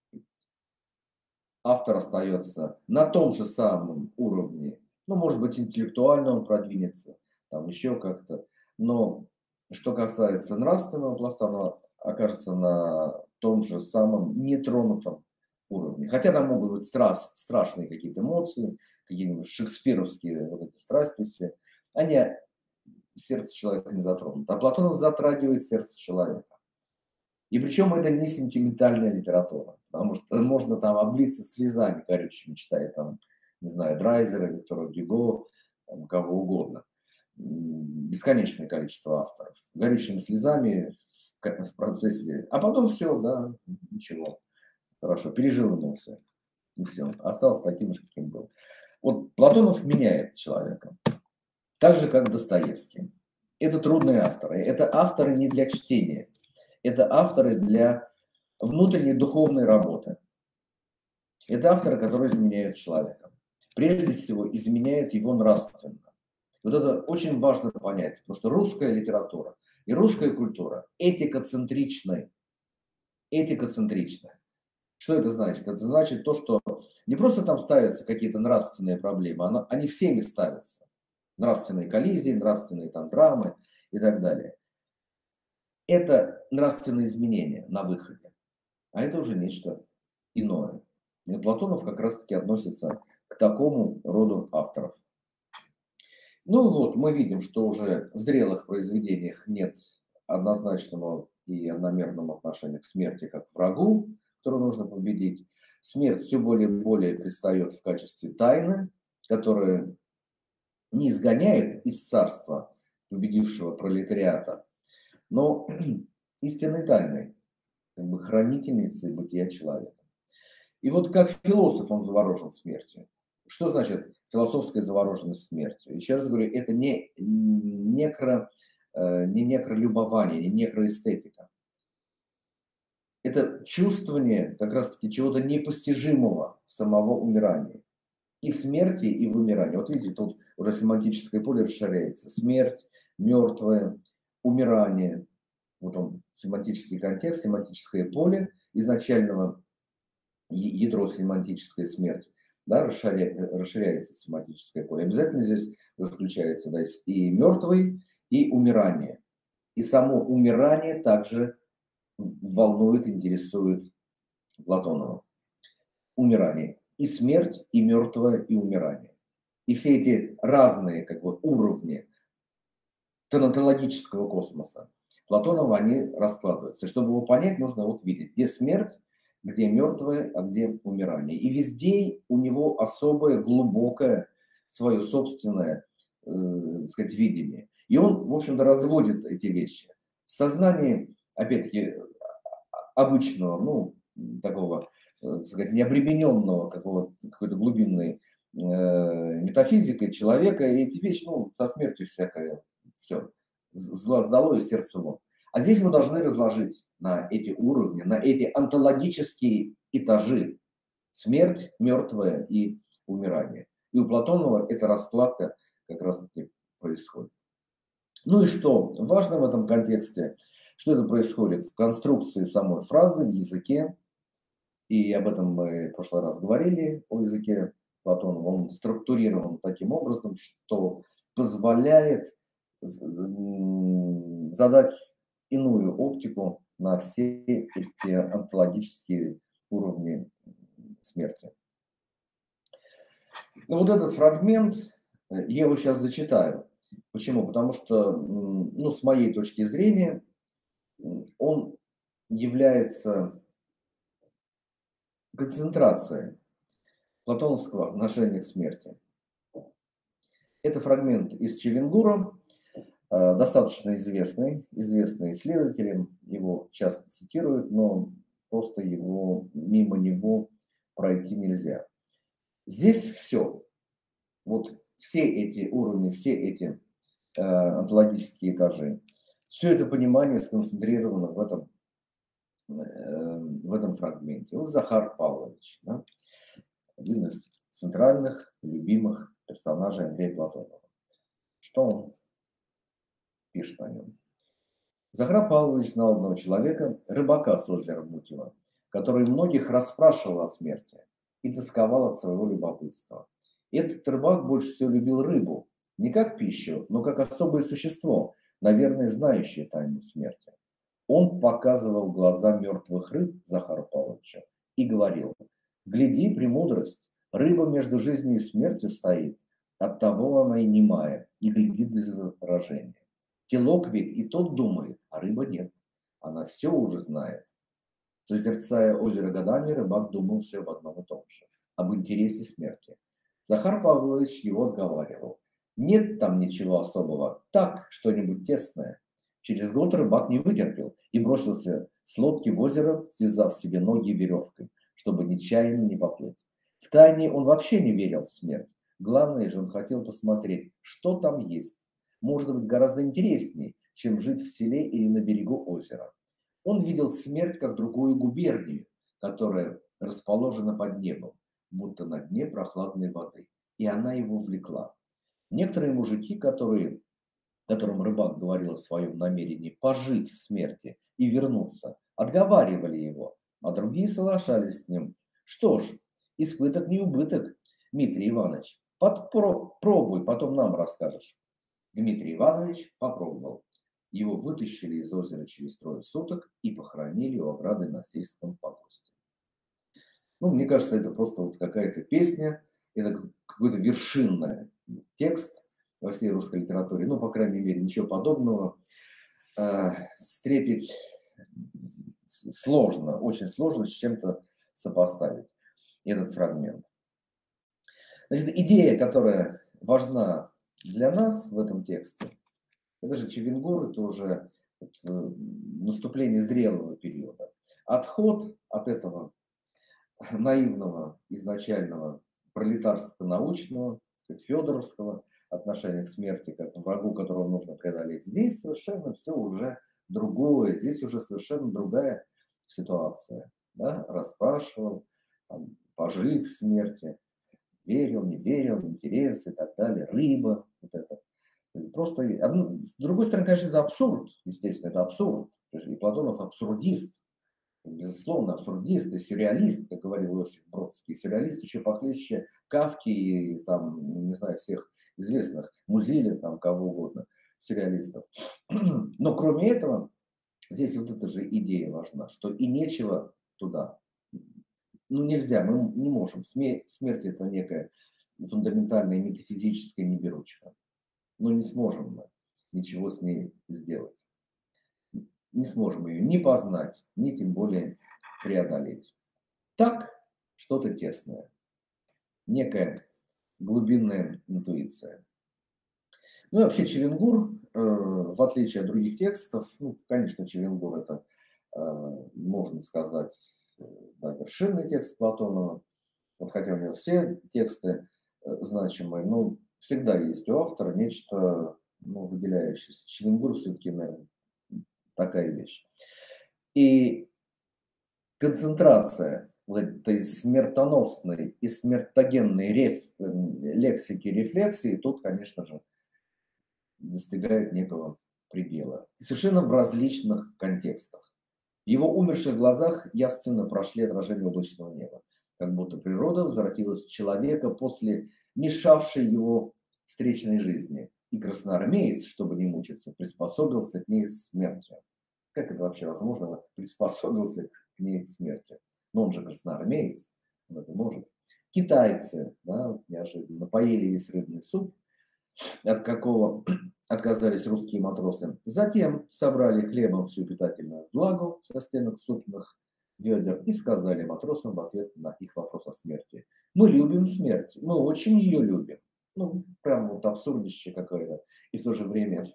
[SPEAKER 1] автор остается на том же самом уровне. Ну, может быть, интеллектуально он продвинется, там еще как-то. Но что касается нравственного пласта, оно окажется на том же самом нетронутом уровне. Хотя там могут быть страшные какие-то эмоции, какие-нибудь шекспировские вот эти страсти все. Они сердце человека не затронут. А Платонов затрагивает сердце человека. И причем это не сентиментальная литература, потому что можно там облиться слезами горючими, читая там, не знаю, Драйзера, Виктора Гюго, там, кого угодно. Бесконечное количество авторов. Горючими слезами в процессе. А потом все, да, ничего. Хорошо, пережил эмоции. И все. Остался таким же, каким был. Вот Платонов меняет человека. Так же, как Достоевский. Это трудные авторы. Это авторы не для чтения. Это авторы для внутренней духовной работы. Это авторы, которые изменяют человека. Прежде всего, изменяют его нравственно. Вот это очень важно понять, потому что русская литература и русская культура этикоцентричная. Этикоцентричная. Что это значит? Это значит то, что не просто там ставятся какие-то нравственные проблемы, они всеми ставятся. Нравственные коллизии, нравственные там драмы и так далее. Это нравственные изменения на выходе. А это уже нечто иное. И Платонов как раз-таки относится к такому роду авторов. Ну вот, мы видим, что уже в зрелых произведениях нет однозначного и одномерного отношения к смерти как к врагу, которого нужно победить. Смерть все более и более предстает в качестве тайны, которая не изгоняет из царства победившего пролетариата, но истинной тайной, как бы хранительницей бытия человека. И вот как философ он заворожен смертью. Что значит философская завороженность смертью? Еще раз говорю, это не некролюбование, не некроэстетика. Это чувствование как раз-таки чего-то непостижимого самого умирания. И в смерти, и в умирании. Вот видите, тут уже семантическое поле расширяется. Смерть, мертвое, умирание. Вот он, семантический контекст, семантическое поле изначального ядро семантической смерти. Да, расширяется семантическое поле. Обязательно здесь включается, да, и мертвый, и умирание. И само умирание также волнует, интересует Платонова. Умирание. И смерть, и мертвое, и умирание. И все эти разные как бы, уровни тонатологического космоса Платонова, они раскладываются. Чтобы его понять, нужно вот видеть, где смерть, где мертвое, а где умирание. И везде у него особое, глубокое, свое собственное, сказать, видение. И он, в общем-то, разводит эти вещи. В сознании, опять-таки, обычного, ну, такого, так сказать, необремененного какой-то глубинной метафизикой человека, и эти вещи, ну, со смертью всякое, все, с глаз долой и сердце вон. А здесь мы должны разложить на эти уровни, на эти онтологические этажи смерть, мертвое и умирание. И у Платонова эта раскладка как раз-таки происходит. Ну и что важно в этом контексте, что это происходит в конструкции самой фразы, в языке, и об этом мы в прошлый раз говорили, о языке Платонова. Он структурирован таким образом, что позволяет задать иную оптику на все эти онтологические уровни смерти. Ну вот этот фрагмент, я его сейчас зачитаю. Почему? Потому что, ну, с моей точки зрения, он является концентрацией платоновского отношения к смерти. Это фрагмент из Чевенгура, достаточно известный исследователь, его часто цитируют, но просто мимо него пройти нельзя. Здесь все, вот все эти уровни, все эти онтологические этажи, все это понимание сконцентрировано в этом фрагменте. Вот Захар Павлович, да, один из центральных, любимых персонажей Андрея Платонова. Что он пишет о нем? Захар Павлович знал одного человека, рыбака с озера Мутева, который многих расспрашивал о смерти и тосковал от своего любопытства. Этот рыбак больше всего любил рыбу, не как пищу, но как особое существо, наверное, знающее тайну смерти. Он показывал глаза мертвых рыб Захару Павловичу и говорил: «Гляди, премудрость, рыба между жизнью и смертью стоит, оттого она и немая, и глядит без выражения. Телок ведь и тот думает, а рыба нет, она все уже знает». Созерцая озеро годами, рыбак думал все об одном и том же, об интересе смерти. Захар Павлович его отговаривал: «Нет там ничего особого, так, что-нибудь тесное». Через год рыбак не вытерпел и бросился с лодки в озеро, связав себе ноги веревкой, чтобы нечаянно не поплыть. Втайне он вообще не верил в смерть. Главное же, он хотел посмотреть, что там есть. Может быть, гораздо интереснее, чем жить в селе или на берегу озера. Он видел смерть как другую губернию, которая расположена под небом, будто на дне прохладной воды, и она его влекла. Некоторые мужики, которым рыбак говорил о своем намерении пожить в смерти и вернуться, отговаривали его, а другие соглашались с ним. Что ж, испыток не убыток, Дмитрий Иванович. Пробуй, потом нам расскажешь. Дмитрий Иванович попробовал. Его вытащили из озера через 3 суток и похоронили у ограды на сельском погосте. Ну, мне кажется, это просто вот какая-то песня, это какой-то вершинный текст во всей русской литературе. Ну, по крайней мере, ничего подобного встретить сложно, очень сложно с чем-то сопоставить этот фрагмент. Значит, идея, которая важна для нас в этом тексте, Это же Чевенгур, это уже наступление зрелого периода. Отход от этого наивного изначального пролетарства научного, федоровского отношения к смерти, как к врагу, которого нужно преодолеть. Здесь совершенно все уже другое, здесь уже совершенно другая ситуация. Да? Расспрашивал, там, пожить в смерти, верил, не верил, интересы и так далее, рыба, вот это. Просто, с другой стороны, конечно, это абсурд, естественно, это абсурд. И Платонов абсурдист, безусловно, абсурдист и сюрреалист, как говорил Иосиф Бродский. Сюрреалист еще похлеще Кафки и, там, не знаю, всех известных, Музиля, там, кого угодно, сюрреалистов. Но кроме этого, здесь вот эта же идея важна, что и нечего туда. Ну, нельзя, мы не можем. Смерть – это некая фундаментальная метафизическая неберучка. Но не сможем мы ничего с ней сделать. Не сможем ее ни познать, ни тем более преодолеть. Так, что-то тесное. Некая глубинная интуиция. Ну и вообще Чевенгур, в отличие от других текстов, ну, конечно, Чевенгур это, можно сказать, да, вершинный текст Платонова. Вот хотя у него все тексты значимые, но всегда есть у автора нечто, ну, выделяющееся. Чевенгур все-таки, наверное, такая вещь. И концентрация вот этой смертоносной и смертогенной лексики, рефлексии тут, конечно же, достигает некого предела. И совершенно в различных контекстах. В его умерших глазах явственно прошли отражения облачного неба, как будто природа возвратилась в человека после мешавшей его встречной жизни. И красноармеец, чтобы не мучиться, приспособился к ней смертью. Как это вообще возможно? Приспособился к ней смерти. Но он же красноармеец, он это может. Китайцы, да, неожиданно поели весь рыбный суп, от какого отказались русские матросы. Затем собрали хлебом всю питательную влагу со стенок супных ведер и сказали матросам в ответ на их вопрос о смерти: мы любим смерть, мы очень ее любим. Ну, прям вот абсурдище какое-то. И в то же время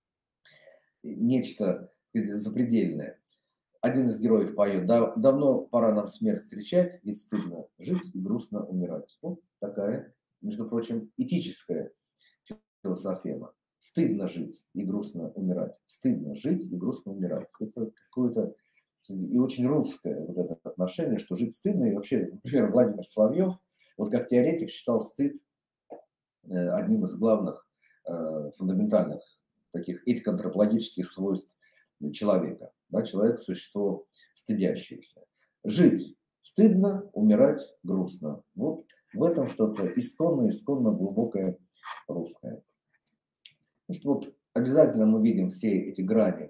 [SPEAKER 1] нечто запредельное. Один из героев поет: давно пора нам смерть встречать, ведь стыдно жить и грустно умирать. Вот такая, между прочим, этическая философема. Стыдно жить и грустно умирать. Стыдно жить и грустно умирать. Это какое-то и очень русское вот это отношение, что жить стыдно. И вообще, например, Владимир Соловьев, вот как теоретик, считал стыд одним из главных фундаментальных таких этико-антропологических свойств человека. Да, человек – существо стыдящееся. Жить стыдно, умирать грустно. Вот в этом что-то исконно глубокое русское. Значит, вот обязательно мы видим все эти грани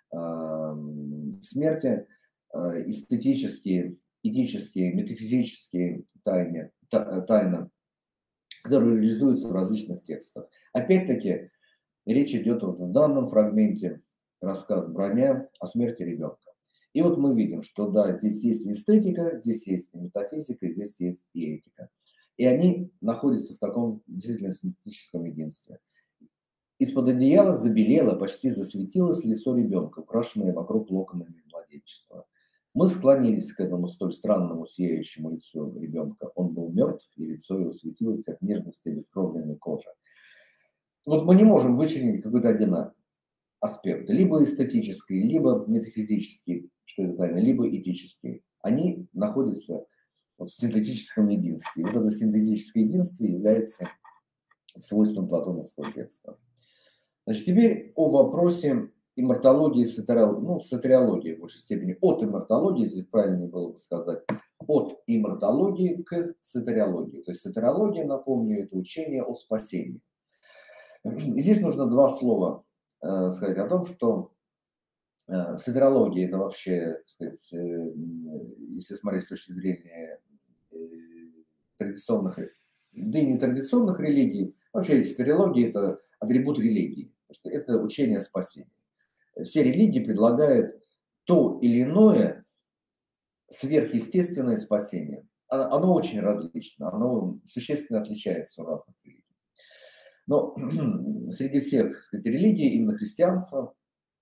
[SPEAKER 1] смерти, эстетические, этические, метафизические тайны, которые реализуются в различных текстах. Опять-таки, речь идет вот в данном фрагменте рассказ «Броня» о смерти ребенка. И вот мы видим, что да, здесь есть эстетика, здесь есть и метафизика, здесь есть и этика. И они находятся в таком действительно синтетическом единстве. Из-под одеяла забелело, почти засветилось лицо ребенка, украшенное вокруг локонами младенчества. Мы склонились к этому столь странному сияющему лицу ребенка. Он был мертв, и лицо его светилось от нежности бескровленной кожи. Вот мы не можем вычленить какой-то один аспект, либо эстетический, либо метафизический, что это тайна, либо этический. Они находятся в синтетическом единстве. И вот это синтетическое единство является свойством платоновского текста. Значит, теперь о вопросе иммортологии, сатериологии в большей степени. От иммортологии, здесь правильнее было бы сказать, от иммортологии к сатериологии. То есть сатериология, напомню, это учение о спасении. И здесь нужно два слова сказать о том, что сатериология это вообще, так сказать, если смотреть с точки зрения традиционных, да и не традиционных религий, вообще сатериология это атрибут религии. Что это учение о спасении. Все религии предлагают то или иное сверхъестественное спасение. Оно очень различно, оно существенно отличается у разных религий. Но среди всех, так сказать, религий именно христианство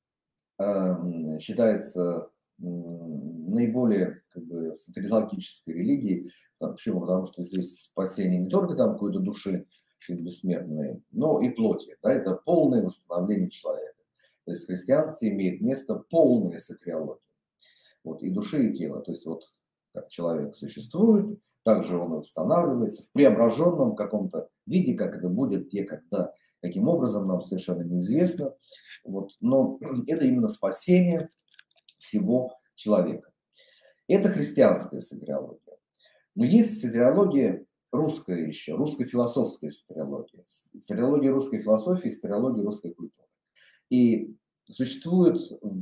[SPEAKER 1] считается наиболее как бы сатирологической религией. Почему? Потому что здесь спасение не только там какой-то души бессмертной, но и плоти. Да, это полное восстановление человека. То есть в христианстве имеет место полная сатириология. Вот, и души, и тела. То есть вот как человек существует, также он восстанавливается в преображенном каком-то виде, как это будет, где, когда, каким образом, нам совершенно неизвестно. Вот, но это именно спасение всего человека. Это христианская сатириология. Но есть сатириология русская еще, русско-философская сатириология. Сатириология русской философии, сатириология русской культуры. И существует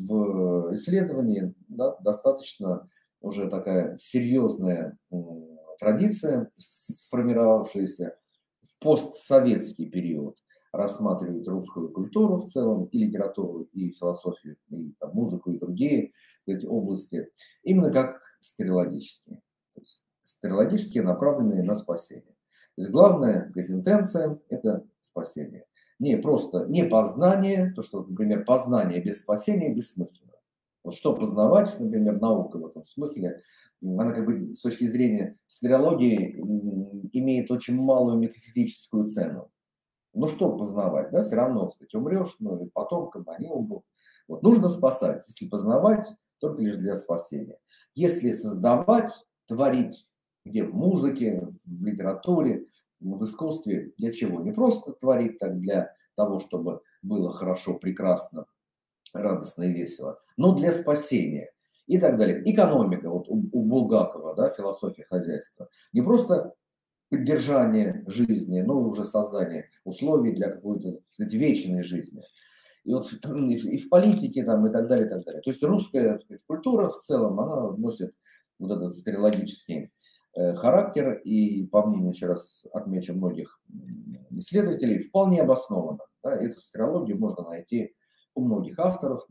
[SPEAKER 1] в исследовании, да, достаточно уже такая серьезная традиция, сформировавшаяся в постсоветский период, рассматривать русскую культуру в целом, и литературу, и философию, и там, музыку, и другие эти области, именно как сатирологические. То есть сатирологические, направленные на спасение. То есть главная, так сказать, интенция – это спасение. Не просто не познание, то, что, например, познание без спасения бессмысленно. Вот что познавать, например, наука в этом смысле, она как бы с точки зрения сатирологии имеет очень малую метафизическую цену. Ну что познавать, да, все равно, кстати, умрешь, ну и потомкам они умрут. Вот нужно спасать, если познавать, только лишь для спасения. Если создавать, творить, где в музыке, в литературе, в искусстве, для чего? Не просто творить так для того, чтобы было хорошо, прекрасно, радостно и весело, но для спасения и так далее. Экономика, вот у Булгакова, да, философия хозяйства, не просто поддержание жизни, но уже создание условий для какой-то, сказать, вечной жизни. И вот и в политике там, и так далее, и так далее. То есть русская, так сказать, культура в целом, она носит вот этот сатирологический характер, и, по мнению, еще раз отмечу, многих исследователей, вполне обоснованно. Да, эту сатирологию можно найти у многих авторов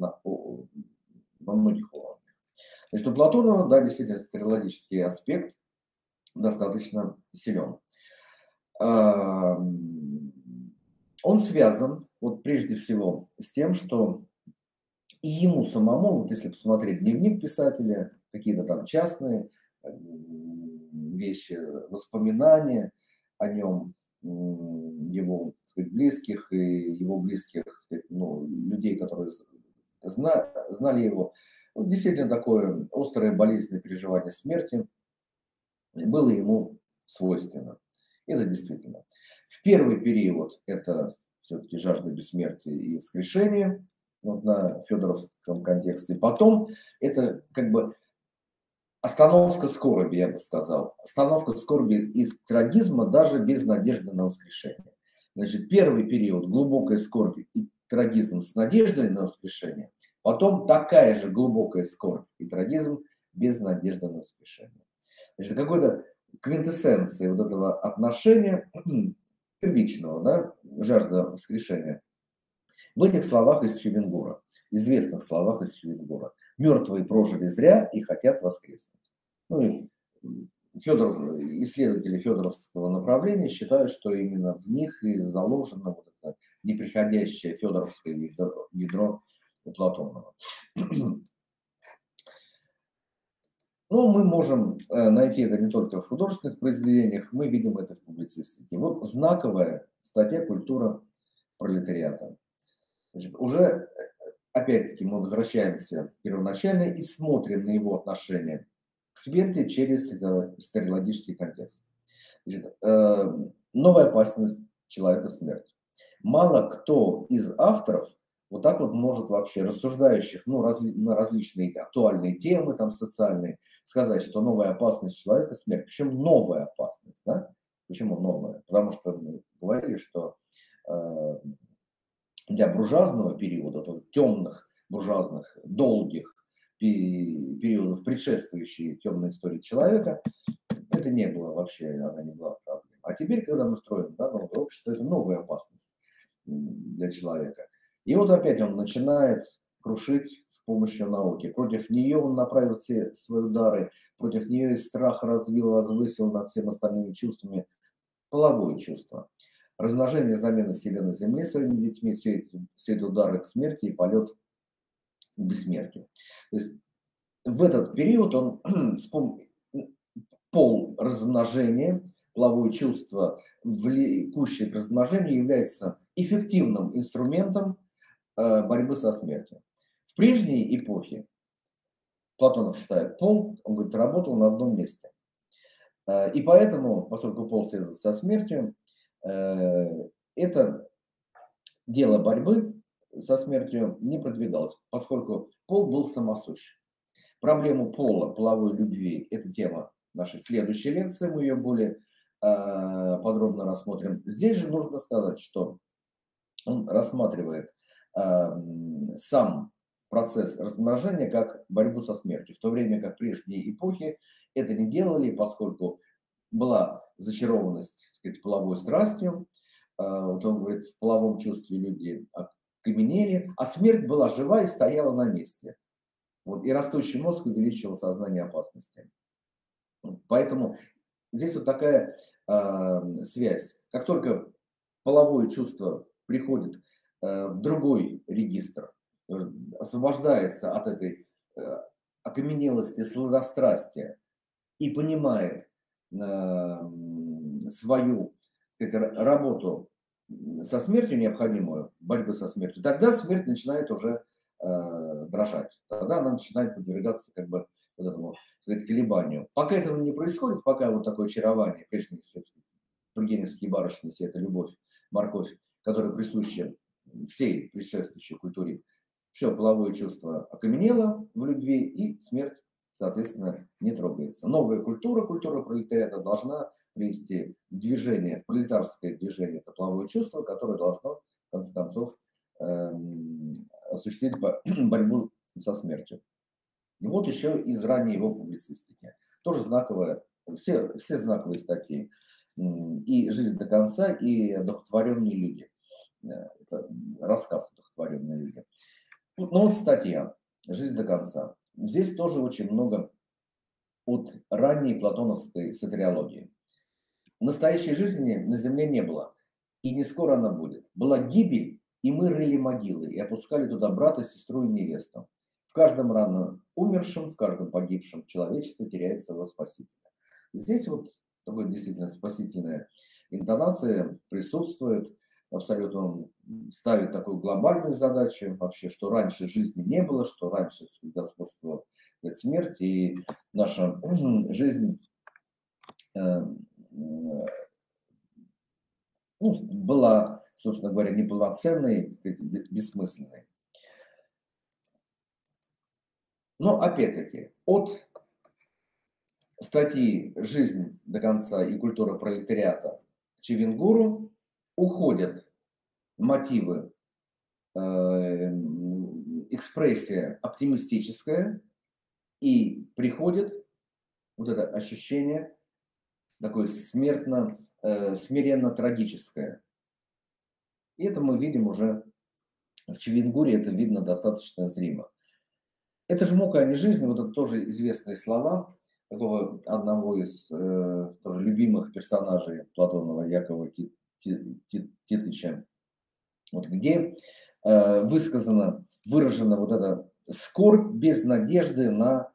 [SPEAKER 1] во многих уровнях. Значит, у Платонова, да, действительно, сатирологический аспект достаточно силен. Он связан, вот прежде всего, с тем, что и ему самому, вот если посмотреть дневник писателя, какие-то там частные вещи, воспоминания о нем, его, так сказать, близких и его близких, так сказать, ну, людей, которые знали его, вот действительно такое острое болезненное переживание смерти было ему свойственно. Это действительно. В первый период это все-таки жажда бессмертия и воскрешения, вот на федоровском контексте. Потом это как бы остановка скорби, я бы сказал. Остановка скорби и трагизма даже без надежды на воскрешение. Значит, первый период глубокая скорбь и трагизм с надеждой на воскрешение. Потом такая же глубокая скорбь и трагизм без надежды на воскрешение. Значит, какой-то квинтэссенции вот этого отношения первичного, да, жажда воскрешения, в этих словах из Чевенгура, известных словах из Чевенгура. Мертвые прожили зря и хотят воскреснуть. Ну и исследователи федоровского направления считают, что именно в них и заложено вот это неприходящее федоровское ядро Платонова. Но мы можем найти это не только в художественных произведениях, мы видим это в публицистике. Вот знаковая статья «Культура пролетариата». Значит, уже, опять-таки, мы возвращаемся первоначально и смотрим на его отношение к смерти через сатирологический контекст. Значит, новая опасность человека — смерть. Мало кто из авторов вот так вот может вообще, рассуждающих на различные актуальные темы там социальные, сказать, что новая опасность человека — смерть. Причем новая опасность, да? Почему новая? Потому что мы говорили, что для буржуазного периода, темных, буржуазных, долгих периодов, предшествующей темной истории человека, это не было вообще, она не была проблемой. А теперь, когда мы строим, да, новое общество, это новая опасность для человека. И вот опять он начинает крушить с помощью науки. Против нее он направил все свои удары, против нее и страх развил, возвысил над всеми остальными чувствами половое чувство. Размножение, замена себя на земле своими детьми, все это удары к смерти и полет к бессмертию. То есть в этот период он пол размножения, половое чувство, влекущее к размножению, является эффективным инструментом борьбы со смертью. В прежней эпохе Платонов считает пол, он говорит, работал на одном месте. И поэтому, поскольку пол связан со смертью, это дело борьбы со смертью не продвигалось, поскольку пол был самосущ. Проблему пола, половой любви – это тема нашей следующей лекции, мы ее более подробно рассмотрим. Здесь же нужно сказать, что он рассматривает сам процесс размножения как борьбу со смертью, в то время как прежние эпохи это не делали, поскольку была зачарованность, так сказать, половой страстью. Вот он говорит, в половом чувстве люди окаменели, а смерть была жива и стояла на месте. Вот, и растущий мозг увеличивал сознание опасности. Поэтому здесь вот такая связь. Как только половое чувство приходит в другой регистр, освобождается от этой окаменелости, сладострастия и понимает свою, сказать, работу со смертью необходимую, борьбу со смертью, тогда смерть начинает уже дрожать. Тогда она начинает подвергаться как бы вот этому, сказать, колебанию. Пока этого не происходит, пока вот такое очарование, прежде всего, тургеневские барышни, вся эта любовь, морковь, которая присуща всей предшествующей культуре, все половое чувство окаменело в любви, и смерть, соответственно, не трогается. Новая культура, культура пролетариата должна привести в движение, в пролетарское движение это половое чувство, которое должно, в конце концов, осуществить борьбу со смертью. И вот еще из ранней его публицистики. Тоже знаковая, все знаковые статьи. И «Жизнь до конца», и «Одухотворенные люди». Это рассказ «Одухотворенные люди». Ну вот статья «Жизнь до конца». Здесь тоже очень много от ранней платоновской сатириологии. Настоящей жизни на земле не было, и не скоро она будет. Была гибель, и мы рыли могилы, и опускали туда брата, сестру и невесту. В каждом рано умершем, в каждом погибшем человечество теряет своего спасителя. Здесь вот такая действительно спасительная интонация присутствует. Абсолютно он ставит такую глобальную задачу вообще, что раньше жизни не было, что раньше господствовала смерть, и наша жизнь была, собственно говоря, неполноценной, бессмысленной. Но опять-таки от статьи «Жизнь до конца» и «Культура пролетариата» Чевенгуру уходят мотивы, экспрессия оптимистическая, и приходит вот это ощущение такое смиренно-трагическое. И это мы видим уже в Чевенгуре, это видно достаточно зримо. Это же мука, а не жизнь, вот это тоже известные слова такого одного из тоже любимых персонажей Платонова, Якова Титыча, вот, где выражена вот эта скорбь без надежды на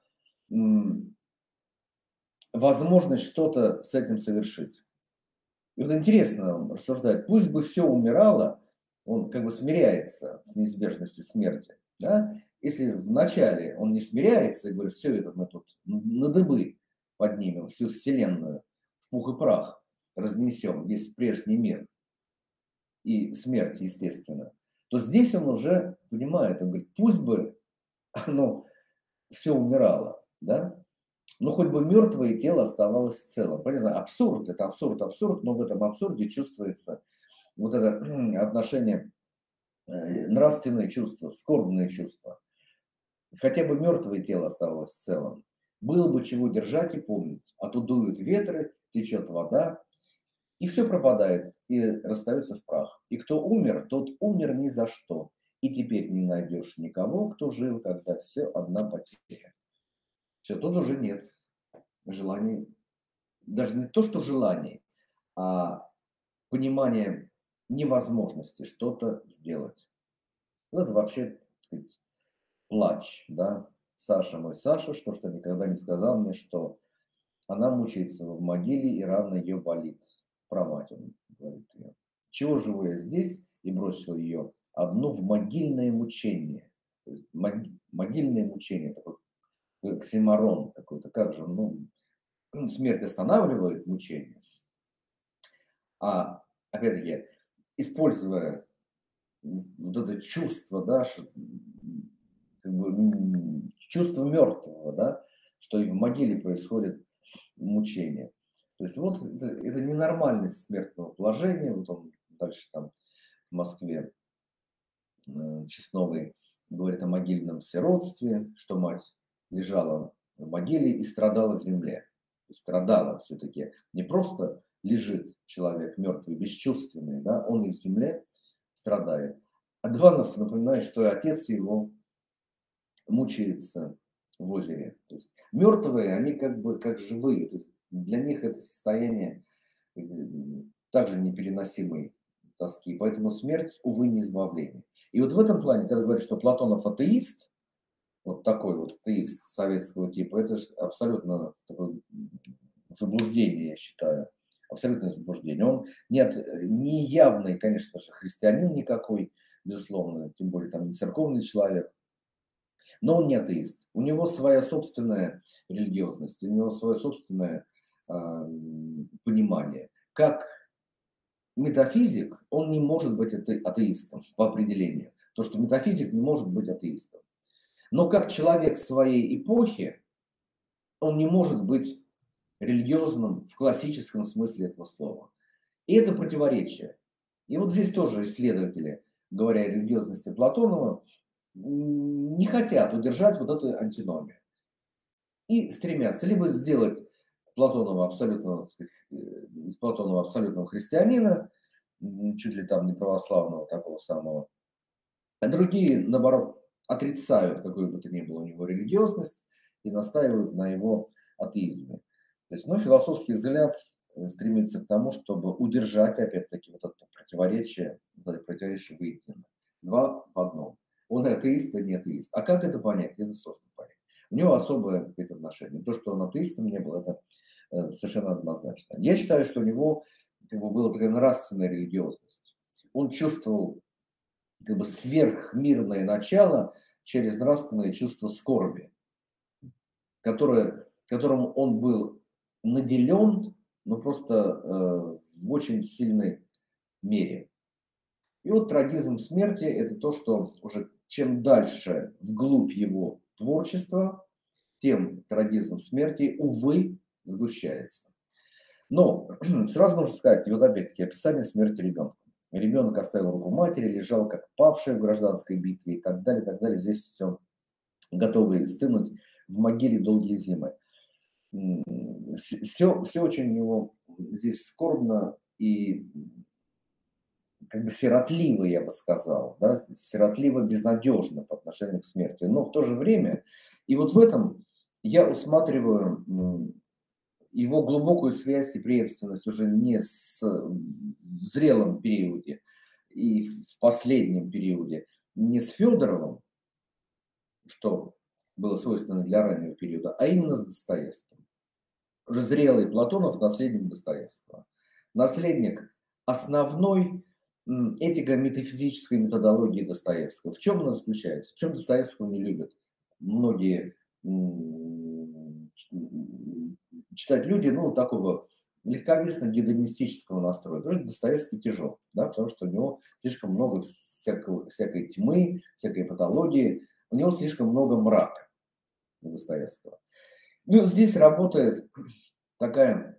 [SPEAKER 1] возможность что-то с этим совершить. И вот интересно, он рассуждает, пусть бы все умирало, он как бы смиряется с неизбежностью смерти, да? Если вначале он не смиряется и говорит, все это мы тут на дыбы поднимем, всю вселенную в пух и прах разнесем, весь прежний мир и смерть, естественно, то здесь он уже понимает, он говорит, пусть бы оно все умирало, да? Ну, хоть бы мертвое тело оставалось целым. Понятно, абсурд, это абсурд, но в этом абсурде чувствуется вот это отношение, нравственное чувство, скорбное чувство. Хотя бы мертвое тело оставалось целым. Было бы чего держать и помнить. А то дуют ветры, течет вода, и все пропадает, и расстается в прах. И кто умер, тот умер ни за что. И теперь не найдешь никого, кто жил, когда все одна потеря. Все, тут уже нет желаний, даже не то, что желаний, а понимание невозможности что-то сделать. Ну, это вообще, так сказать, плач, да. Саша, мой Саша, что никогда не сказал мне, что она мучается в могиле, и рана ее болит. Про мать он говорит ее. Чего живу я здесь? И бросил ее одну в могильное мучение. То есть могильное мучение, такой оксиморон какой-то. Как же, смерть останавливает мучение, а, опять-таки, используя вот это чувство, да, как бы, чувство мертвого, да, что и в могиле происходит мучение. То есть вот это ненормальность смертного положения. Вот он дальше там в Москве Честновый говорит о могильном сиротстве, что мать лежала в могиле и страдала в земле. И страдала все-таки. Не просто лежит человек мертвый, бесчувственный, да, он и в земле страдает. А Дванов напоминает, что и отец его мучается в озере. То есть мертвые, они как бы как живые. То есть для них это состояние также непереносимой тоски. Поэтому смерть, увы, не избавление. И вот в этом плане, когда говорят, что Платонов атеист, вот такой вот атеист советского типа, это абсолютно такое заблуждение, я считаю. Абсолютное заблуждение. Он не явный, конечно же, христианин никакой, безусловно, тем более там не церковный человек, но он не атеист. У него своя собственная религиозность, у него свое собственное понимание. Как метафизик, он не может быть атеистом по определению. То, что метафизик не может быть атеистом. Но как человек своей эпохи, он не может быть религиозным в классическом смысле этого слова. И это противоречие. И вот здесь тоже исследователи, говоря о религиозности Платонова, не хотят удержать вот эту антиномию. И стремятся либо сделать Платонова абсолютно, из Платонова абсолютного христианина, чуть ли там не православного такого самого, а другие, наоборот, отрицают какую бы то ни было у него религиозность и настаивают на его атеизме. То есть, философский взгляд стремится к тому, чтобы удержать, опять-таки, вот это противоречие воедино. Два в одном. Он атеист, а не атеист. А как это понять? Это сложно понять. У него особое какое-то отношение. То, что он атеистом не был, это совершенно однозначно. Я считаю, что у него была такая нравственная религиозность. Он чувствовал сверхмирное начало через нравственное чувство скорби, которым он был наделен, но просто в очень сильной мере. И вот трагизм смерти – это то, что уже чем дальше вглубь его творчества, тем трагизм смерти, увы, сгущается. Но сразу нужно сказать, и вот опять-таки описание смерти ребенка. Ребенок оставил руку матери, лежал как павший в гражданской битве и так далее, и так далее. Здесь все готовы стынуть в могиле долгие зимы. Все очень у него здесь скорбно и сиротливо, я бы сказал, да, сиротливо безнадежно по отношению к смерти. Но в то же время, и вот в этом я усматриваю его глубокую связь и преемственность уже не в зрелом периоде и в последнем периоде, не с Федоровым, что было свойственно для раннего периода, а именно с Достоевским. Уже зрелый Платонов – наследник Достоевского. Наследник основной этико-метафизической методологии Достоевского. В чем она заключается? В чем Достоевского не любят многие читать люди, такого легковесно-гедонистического настроя. Тоже Достоевский тяжел, да, потому что у него слишком много всякой тьмы, всякой патологии, у него слишком много мрака у Достоевского. Здесь работает такой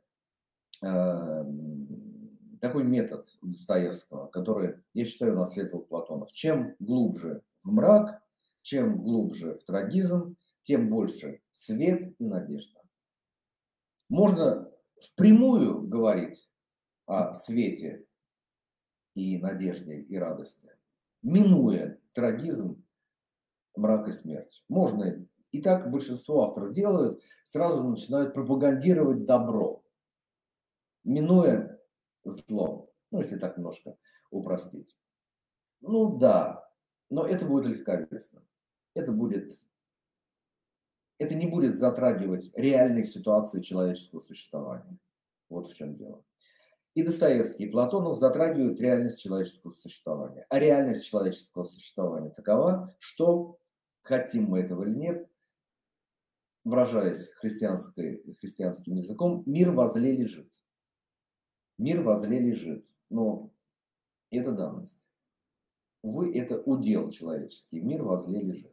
[SPEAKER 1] метод у Достоевского, который, я считаю, наследовал Платонов. Чем глубже в мрак, чем глубже в трагизм, тем больше свет и надежда. Можно впрямую говорить о свете и надежде и радости, минуя трагизм, мрак и смерть. Можно, и так большинство авторов делают, сразу начинают пропагандировать добро, минуя зло. Если так немножко упростить. Ну да, но это будет легковесно. Это будет это не будет затрагивать реальной ситуации человеческого существования. Вот в чем дело. И Достоевский, и Платонов затрагивают реальность человеческого существования. А реальность человеческого существования такова, что, хотим мы этого или нет, выражаясь христианским языком, мир возле лежит. Мир возле лежит. Но это данность. Увы, это удел человеческий. Мир возле лежит.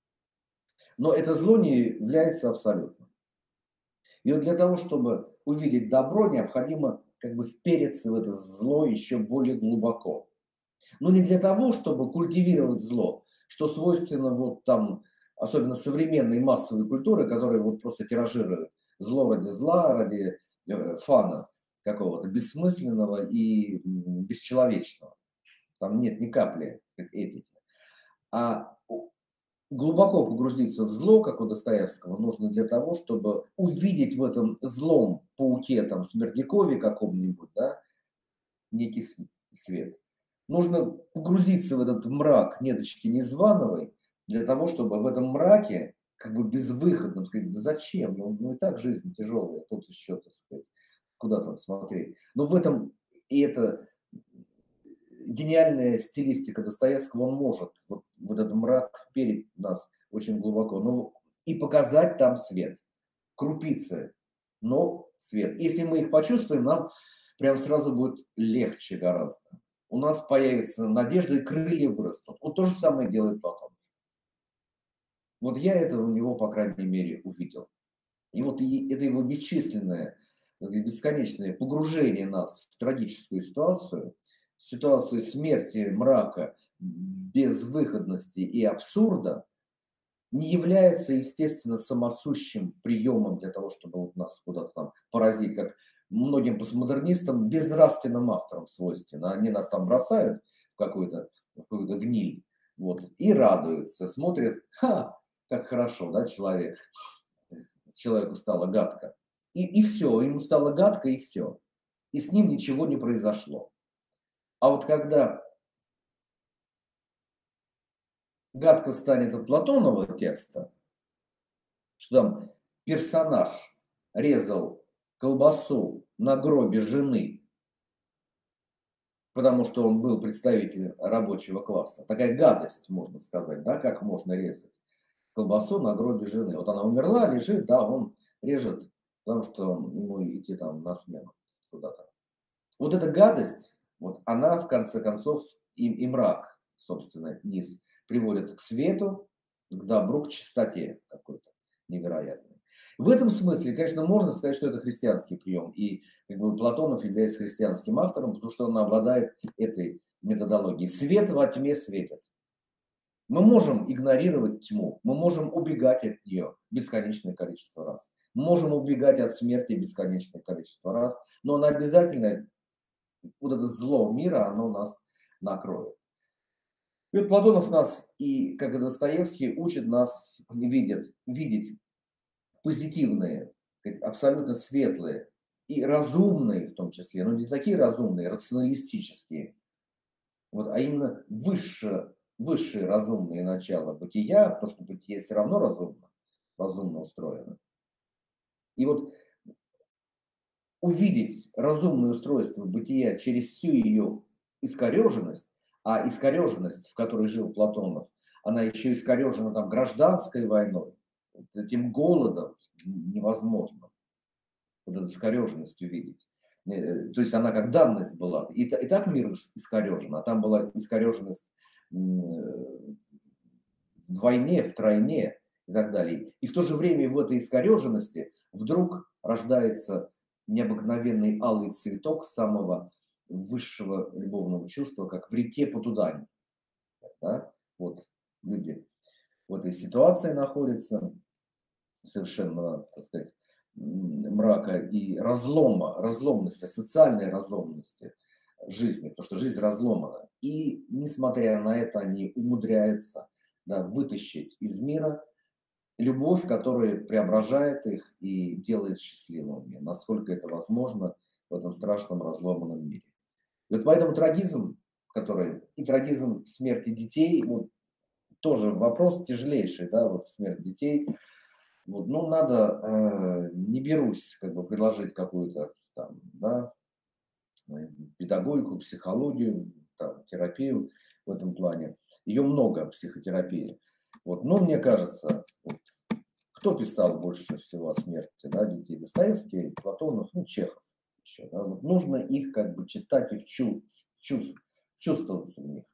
[SPEAKER 1] Но это зло не является абсолютным. И вот для того, чтобы увидеть добро, необходимо как бы впереться в это зло еще более глубоко. Но не для того, чтобы культивировать зло, что свойственно вот там, особенно современной массовой культуры, которая вот просто тиражирует зло ради зла, ради фана какого-то бессмысленного и бесчеловечного. Там нет ни капли этики. А глубоко погрузиться в зло, как у Достоевского, нужно для того, чтобы увидеть в этом злом пауке, там, Смердякове каком-нибудь, да, некий свет. Нужно погрузиться в этот мрак Неточки Незвановой для того, чтобы в этом мраке, как бы безвыходно, сказать, да зачем? Ну и так жизнь тяжелая, тут еще, так сказать, куда там смотреть. Но в этом, и это гениальная стилистика Достоевского, он может вот этот мрак вперед нас очень глубоко, ну, и показать там свет, крупицы, но свет. Если мы их почувствуем, нам прям сразу будет легче гораздо. У нас появится надежда, и крылья вырастут. Вот то же самое делает Платон. Вот я это у него, по крайней мере, увидел. И вот это его бесчисленное, бесконечное погружение нас в трагическую ситуацию, в ситуацию смерти, мрака, безвыходности и абсурда, не является, естественно, самосущим приемом для того, чтобы вот нас куда-то там поразить, как многим постмодернистам, безнравственным авторам свойственно. Они нас там бросают в какую-то гниль, вот, и радуются, смотрят, как хорошо, да, человеку стало гадко. И все, ему стало гадко, и все. И с ним ничего не произошло. А вот когда гадко станет от Платонова текста, что там персонаж резал колбасу на гробе жены, потому что он был представителем рабочего класса. Такая гадость, можно сказать, да, как можно резать колбасу на гробе жены. Вот она умерла, лежит, да, он режет, потому что ему идти там на смену куда-то. Вот эта гадость, вот она в конце концов и мрак, собственно, низ, приводит к свету, к добру, к чистоте какой-то невероятной. В этом смысле, конечно, можно сказать, что это христианский прием. И как бы, Платонов является христианским автором, потому что он обладает этой методологией. Свет во тьме светит. Мы можем игнорировать тьму, мы можем убегать от нее бесконечное количество раз. Мы можем убегать от смерти бесконечное количество раз, но она обязательно, вот это зло мира, оно нас накроет. И вот Платонов нас, и как и Достоевский, учит нас видеть позитивные, абсолютно светлые и разумные в том числе, но не такие разумные, рационалистические, вот, а именно высшие разумные начала бытия, потому что бытие все равно разумно устроено. И вот увидеть разумное устройство бытия через всю ее искореженность, а искореженность, в которой жил Платонов, она еще искорежена там гражданской войной, этим голодом невозможно вот эту искореженность увидеть. То есть она как данность была. И так мир искорежен, а там была искореженность вдвойне, втройне и так далее. И в то же время в этой искореженности вдруг рождается необыкновенный алый цветок самого высшего любовного чувства, как в реке Потудань. Да? Вот люди в этой ситуации находятся, совершенно, так сказать, мрака и разломности, социальной разломности жизни, потому что жизнь разломана. И, несмотря на это, они умудряются, да, вытащить из мира любовь, которая преображает их и делает счастливыми, насколько это возможно в этом страшном разломанном мире. И вот поэтому трагизм который и трагизм смерти детей, вот тоже вопрос тяжелейший, да, вот смерть детей. Вот, ну, надо, не берусь как бы предложить какую-то там, да, педагогику, психологию, там, терапию в этом плане. Ее много, психотерапии. Вот, но мне кажется, вот, кто писал больше всего о смерти, да, детей? Достоевский, Платонов, ну, Чехов еще, да? Вот нужно их как бы читать и вчувствоваться в них.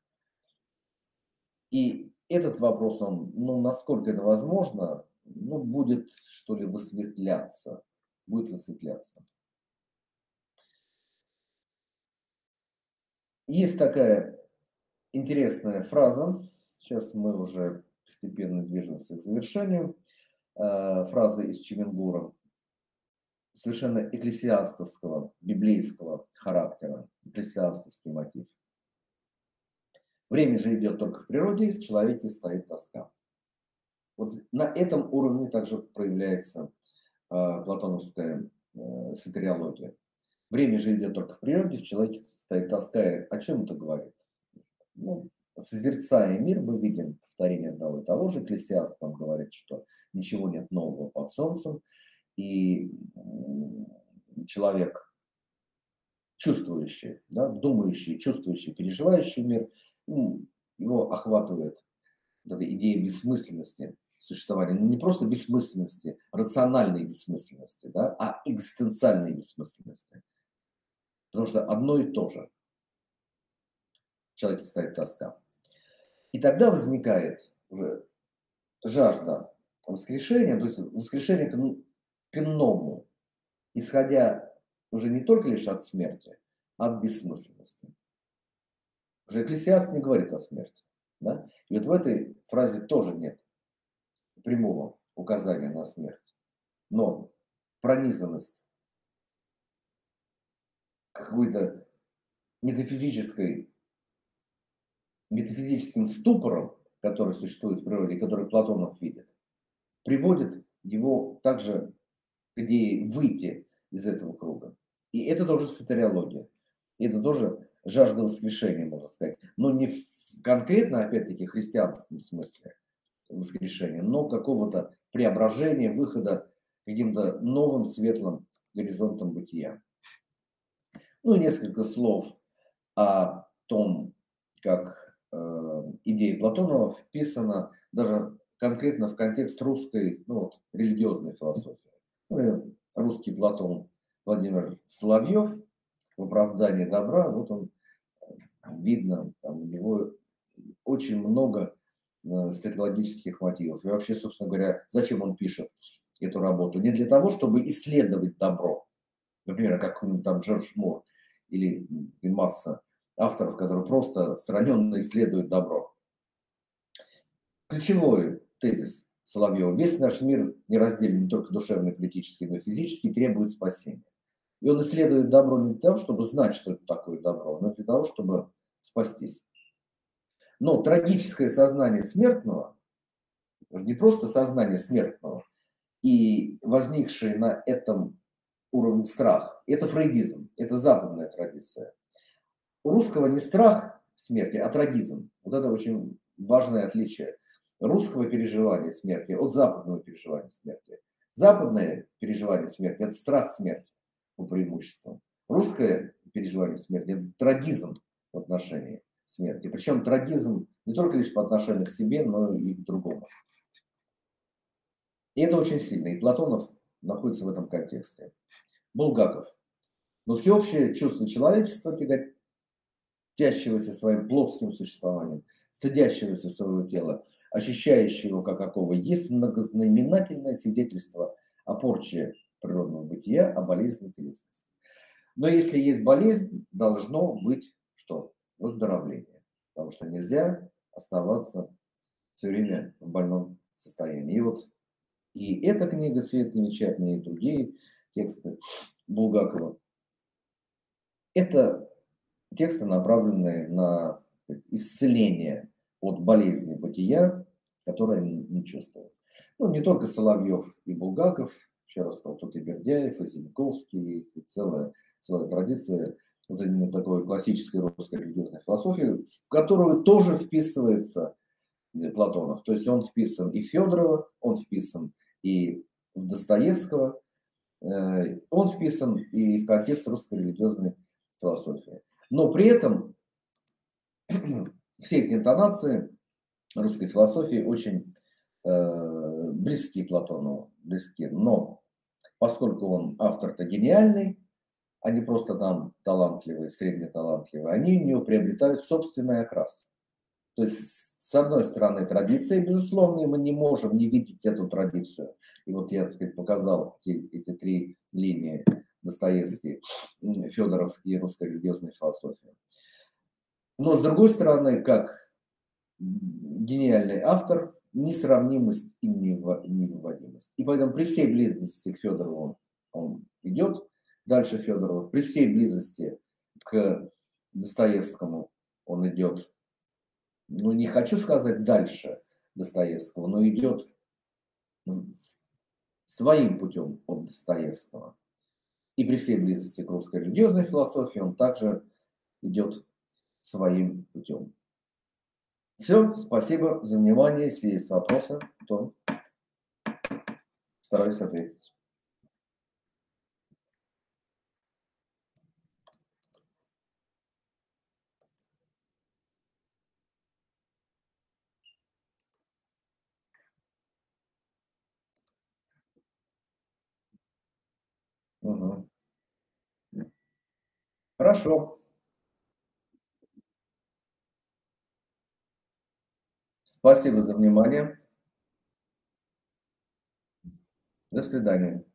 [SPEAKER 1] И этот вопрос, он, ну, насколько это возможно, ну, будет, что ли, высветляться. Будет высветляться. Есть такая интересная фраза. Сейчас мы уже постепенно движемся к завершению. Фраза из Чевенгура, совершенно экклесиастовского, библейского характера, экклесиастовский мотив. Время же идет только в природе, в человеке стоит тоска. Вот на этом уровне также проявляется платоновская сатериология. Время же идет только в природе, в человеке стоит тоска. О чем это говорит? Ну, созерцая мир, мы видим повторение одного и того же. Экклесиаст нам говорит, что ничего нет нового под солнцем. И человек, чувствующий, да, думающий, чувствующий, переживающий мир, ну, его охватывает вот эта идея бессмысленности существования. Ну, не просто бессмысленности, рациональной бессмысленности, да, а экзистенциальной бессмысленности. Потому что одно и то же. В человеке стоит тоска. И тогда возникает уже жажда воскрешения, то есть воскрешение к иному, исходя уже не только лишь от смерти, а от бессмысленности. Уже Экклесиаст не говорит о смерти. Да? И вот в этой фразе тоже нет прямого указания на смерть. Но пронизанность какой-то метафизическим ступором, который существует в природе, и который Платонов видит, приводит его также к идее выйти из этого круга. И это тоже сатериология. И это тоже жажда воскрешения, можно сказать. Но не в конкретно, опять-таки, христианском смысле воскрешения, но какого-то преображения, выхода к каким-то новым светлым горизонтам бытия. Ну и несколько слов о том, как идея Платонова вписана даже конкретно в контекст русской, ну, вот, религиозной философии. Ну, русский Платон Владимир Соловьев в «Оправдании добра», вот он, видно, там у него очень много сатериологических мотивов. И вообще, собственно говоря, зачем он пишет эту работу? Не для того, чтобы исследовать добро. Например, как там Джордж Мур или масса авторов, которые просто отстраненно исследуют добро. Ключевой тезис Соловьева: весь наш мир неразделен не только душевно и политически, но и физически, и требует спасения. И он исследует добро не для того, чтобы знать, что это такое добро, но для того, чтобы спастись. Но трагическое сознание смертного, не просто сознание смертного, и возникший на этом уровне страх, это фрейдизм, это западная традиция. У русского не страх смерти, а трагизм. Вот это очень важное отличие русского переживания смерти от западного переживания смерти. Западное переживание смерти – это страх смерти по преимуществу. Русское переживание смерти – это трагизм в отношении смерти. Причем трагизм не только лишь по отношению к себе, но и к другому. И это очень сильно. И Платонов находится в этом контексте. Булгаков. Но всеобщее чувство человечества, тяготящегося своим плотским существованием, стыдящегося своего тела, ощущающего его как какого, есть многознаменательное свидетельство о порче природного бытия, о болезни телесности. Но если есть болезнь, должно быть что? Выздоровление. Потому что нельзя оставаться все время в больном состоянии. И вот и эта книга «Свет невечерний», и другие тексты Булгакова – это тексты, направленные на исцеление от болезни бытия, которое не чувствует. Ну, не только Соловьев и Булгаков, еще раз сказал, тут и Бердяев, и Зиньковский, и целая традиция вот именно такой классической русской религиозной философии, в которую тоже вписывается Платонов. То есть он вписан и в Федорова, он вписан и в Достоевского, он вписан и в контекст русской религиозной философии. Но при этом все эти интонации русской философии очень близки Платону, близки. Но поскольку он автор-то гениальный, а не просто там талантливый, среднеталантливый, они у него приобретают собственный окрас. То есть, с одной стороны, традиция, безусловно, и мы не можем не видеть эту традицию. И вот я, так сказать, показал эти три линии: Достоевский, Федоров и русская религиозная философия. Но, с другой стороны, как гениальный автор, несравнимость и невыводимость. И поэтому при всей близости к Федорову он идет дальше Федорова, при всей близости к Достоевскому он идет, ну, не хочу сказать дальше Достоевского, но идет своим путем от Достоевского. И при всей близости к русской религиозной философии он также идет своим путем. Все, спасибо за внимание. Если есть вопросы, то стараюсь ответить. Мгм. Хорошо. Спасибо за внимание. До свидания.